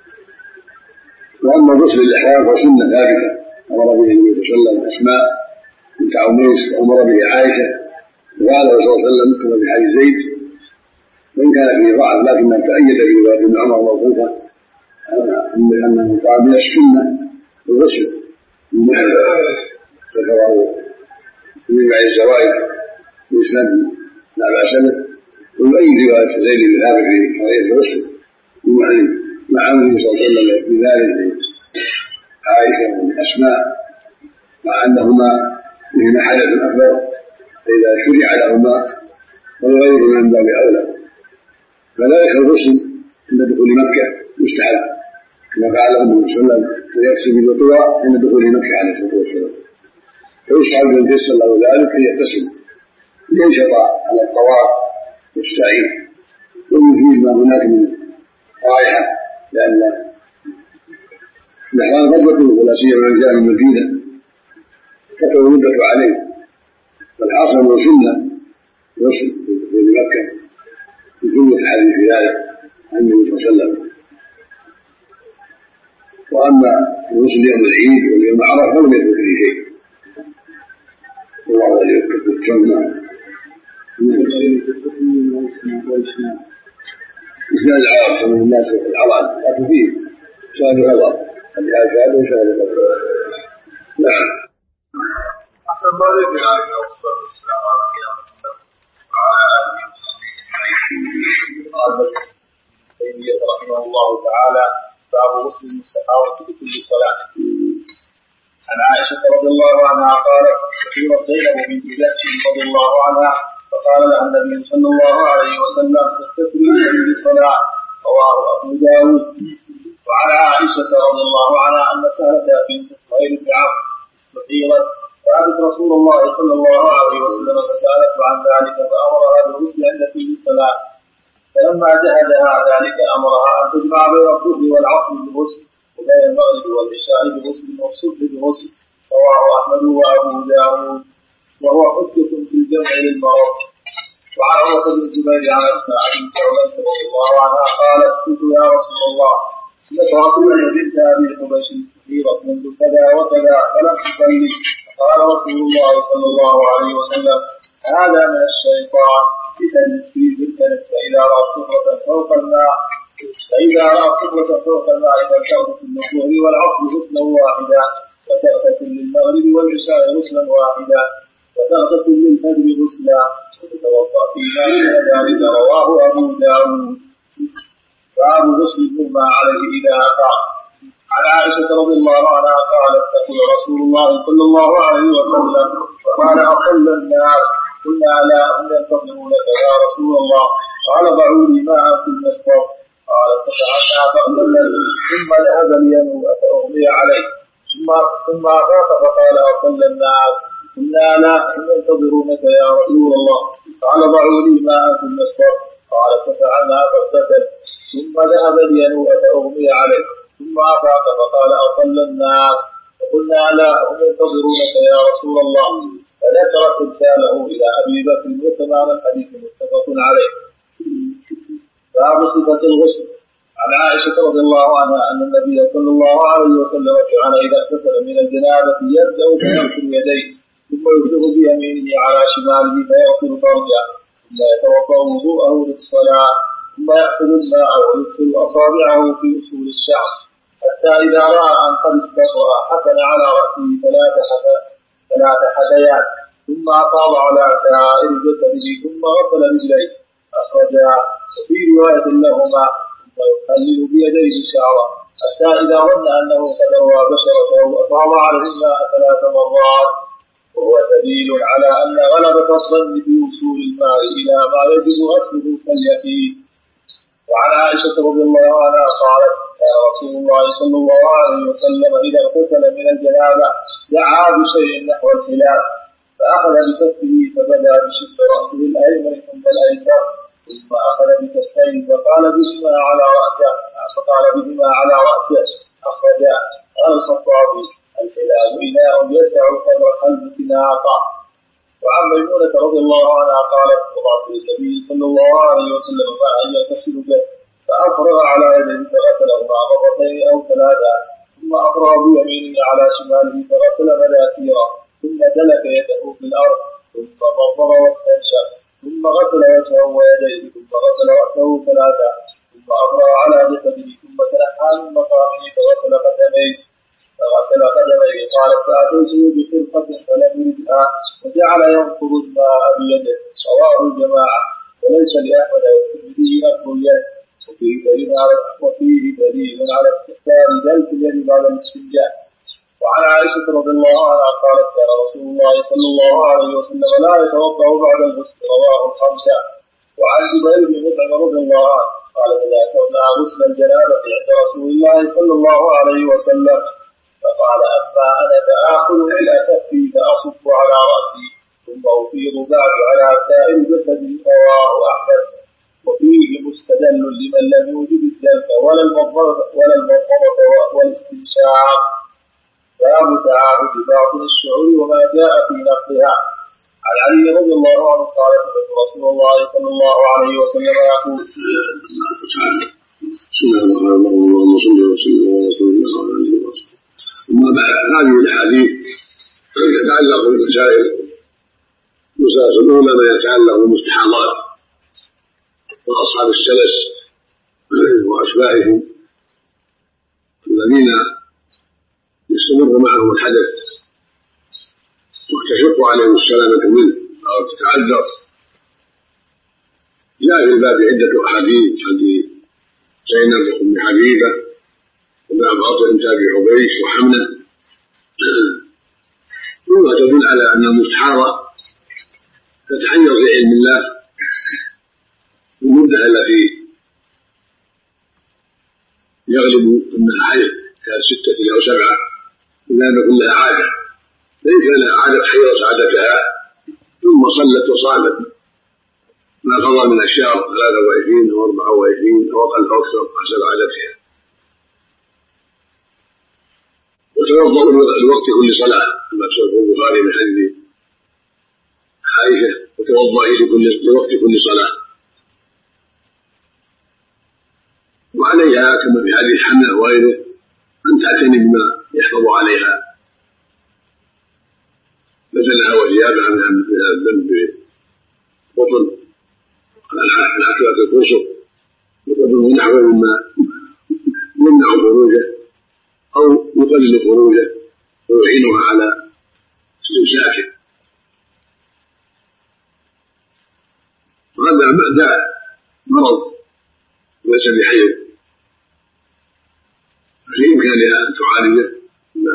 وأما غسل الإحرام فسنة ثابتة أمر به النبي صلى الله عليه وسلم أسماء بنت عميس وأمر به عائشة، وقال صلى الله عليه وسلم كما في حديث زيد وإن كان فيه ضعف لكنه تأيد في رواية ابن عمر موقوفة أنه قال من السنة الغسل المحرم، ذكره من بعد الزوائد بإسناد لا بأس به، ويؤيد رواية زيد بن ثابت في قضية الغسل المحرم مع النبي صلى الله عليه وسلم في ذلك عائشة وأسماء، مع أنهما بهما حدث أكبر فإذا شرع لهما ولغيرهما من باب أولى. فذلك الغسل عند دخول مكة مستحب كما فعله النبي صلى الله عليه وسلم فيغسل بالوضوء عند دخول مكة عليه الصلاة والسلام، فيشرع من تيسر له ذلك أن يغتسل لينشط على الطواف والسعي ويزيل ما هناك من رائحة، لأن الإحرام قد يكون ولا سيما من جاء من المدينة تطول المدة عليه، فالحاصل أنه سنة غسل دخول مكة بسنة الحديث في ذلك عن النبي صلى الله عليه وسلم. وأما غسل يوم العيد واليوم عرفة فلم يثبت فيه شيء، والله ولي التوفيق. إسناد العرب سماه الناس العوام، لكن فيه سؤال غضب الآثار وسؤال غضب. نعم. أحسن الله إليك على الصلاة والسلام على نبينا محمد وعلى آله وصحبه أجمعين. قال تيمية رحمه الله تعالى: باب غسل المستحاضة بكل صلاة. عن عائشة رضي الله عنها قالت: كثيرت زينب بنت جحش رضي الله عنها فقال لها النبي صلى الله عليه وسلم: تستتري بكل صلاة. رواه أبو داود. وعن عائشة رضي الله عنها أن سهلة بنت سهيل بن عمرو استطيرت فأتت رسول الله صلى الله عليه وسلم فسألته عن ذلك فأمرها بالغسل عند كل صلاة، فلما جهدها ذلك أمرها أن تجمع بين الظهر والعصر بغسل وبين المغرب والعشاء بغسل والصبح بغسل. رواه أحمد وأبو داود وهو حجة في الجمع للمرض. وعن عروة بن الزبير عن أسماء بنت عميس رضي الله عنها قالت: قلت يا رسول الله إنك رسول بنت أبي حبيش كثيرة منذ كذا وكذا فلم تصلي، قال رسول الله صلى الله عليه وسلم: هذا من الشيطان، بتجلس فيه بالكنس فإذا رأى صفرة فوق الماء فإذا رأى صفرة فوق الماء فلتغتسل للظهر والعصر غسلا واحدا، وتغتسل للمغرب والعشاء غسلا واحدا، وتغتسل للفجر غسلا، وتتوضأ في ماء ذلك. رواه أبو داود. باب غسل المغمى عليه إذا أفاق. عائشة رضي الله عنها قالت تقول رسول الله صلى الله عليه وسلم قال أصل الناس قلنا لا هم ينتظرونك يا رسول الله قال ضعوا لي ماء في المسقط قال ففعلنا فأصلنا ثم ذهب لينوء فأغمي عليه ثم ثم أفاق فقال أصل الناس قلنا لا هم ينتظرونك يا رسول الله قال ضعوا لي ماء في المسقط قال ففعلنا فاغتسل ثم ذهب لينوء فأغمي عليه ثم أفاق فقال أصل الناس فقلنا لا هم ينتظرونك يا رسول الله فذكر تمثاله إلى أبي بكر وتمام الحديث متفق عليه. باب صفة الغسل. عن عائشة رضي الله عنها أن النبي صلى الله عليه وسلم كان إذا اغتسل من الجنابة يبدأ فيغسل يديه ثم يفرغ بيمينه على شماله فيغسل فرجه ثم يتوضأ وضوءه للصلاة ثم يأخذ الماء ويدخل أصابعه في أصول الشعر حتى إذا رأى أن قد استطاع حفن على رأسه ثلاث ثلاث حثيات ثم أفاض على سائر جسده ثم غسل رجليه أخرجها وفي رواية لهما ثم يخلل بيديه شعره حتى إذا ظن أنه قد روى بشرته أفاض عليه الماء ثلاث مرات وهو دليل على أن غلبة الظن في وصول الماء إلى ما يجب غسله كاليقين. وعن عائشة رضي الله عنها قالت كان رسول الله صلى الله عليه وسلم إذا اغتسل من الجنابة دعا بشيء نحو الخلاف فأخذ بكفه فبدأ بشق رأسه الأيمن ثم الأيسر ثم أخذ بكفيه فقال بهما على رأسه فقال بهما على رأسه أخرجا. قال الخطابي الخلاف إناء يسع قدر قلب ناقة. وعن ميمونة رضي الله عنها قالت وضعت النبي صلى الله عليه وسلم فأن يغتسل به فأفرغ على يديه فغسلهما مرتين أو ثلاثة ثم أفرغ بيمينه على شماله فغسل مذاكيرا ثم دلك يده في الأرض ثم مضمض واستنشق ثم غسل وجهه ويديه ثم غسل رأسه ثلاثة ثم أفرغ على جسده ثم تنحى من مقامه فغسل قدميه فغسل قدميه. قالت فأتيته بخرقة فلم يردها وجعل ينقض الماء بيده. رواه الجماعة وليس لأحمد والترمذي نقض اليد وفيه دليل على وفيه دليل على استحباب دلك اليد بعد الاستنجاء. وعن عائشة رضي الله عنها قالت كان رسول الله صلى الله عليه وسلم لا يتوضأ بعد الغسل. رواه الخمسة. وعن جبير بن مطعم رضي الله عنه قال إذا كنا غسل الجنابة عند رسول الله صلى الله عليه وسلم فقال أما أنا فآخذ إلى كفي فأصب على رأسي ثم أفيض بعد على سائر جسدي. رواه أحمد. وفيه مستدل لمن لم يوجد الدلك ولا المضمضة ولا المضمضة والاستنشاق باب تعاهد باطن الشعور وما جاء في نقلها. عن علي رضي الله عنه قال سمعت رسول الله صلى الله عليه وسلم يقول بسم الله الرحمن الرحيم اللهم صل وسلم على رسول الله وعلى اله وصحبه. أما بعد هذه الأحاديث تتعلق بالمسائل المسائل الأولى ما يتعلق بالمستحاضات وأصحاب السلس وأشباههم الذين يستمر معهم الحدث وتشق عليهم السلامة منه أو تتعذر. جاء في الباب عدة أحاديث حديث زينب وأم حبيبة وباب فاطمة بنت أبي حبيش وحمنة كلها تدل على أن المستحاضة تتحير في علم الله المدة التي يغلب أنها حيض كانت ستة أو سبعة إلا أن يكون لها عادة فإن كان عادة حيضت عادتها ثم صلت وصامت ما قضى من الشهر ثلاثة وعشرين أو أربعة وعشرين أو أقل أو أكثر حسب عادتها. وتوضأ لوقت كل صلاة كما في البخاري من حديث عائشة وتوضئي لوقت كل صلاة. وعليها كما في حديث حمنة وغيره أن تعتني بما يحفظ عليها مثلها وثيابها من الذنب بطن العتبة الكرسف وقدره نحو مما يمنع خروجه أو يقلل خروجه ويعينها على استمساكه. وهذا داء مرض وليس بحيض فإن بإمكانها أن تعالجه ما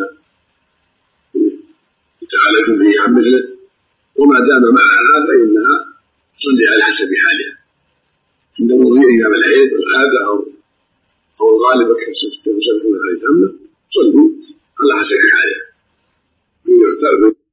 تعالج به عن مثله، وما دام معها فإنها تصلي على حسب حالها عند مضي أيام العيد والعادة أو أو الغالب كسبتون هذه الأمة تصلي على حسب حالها.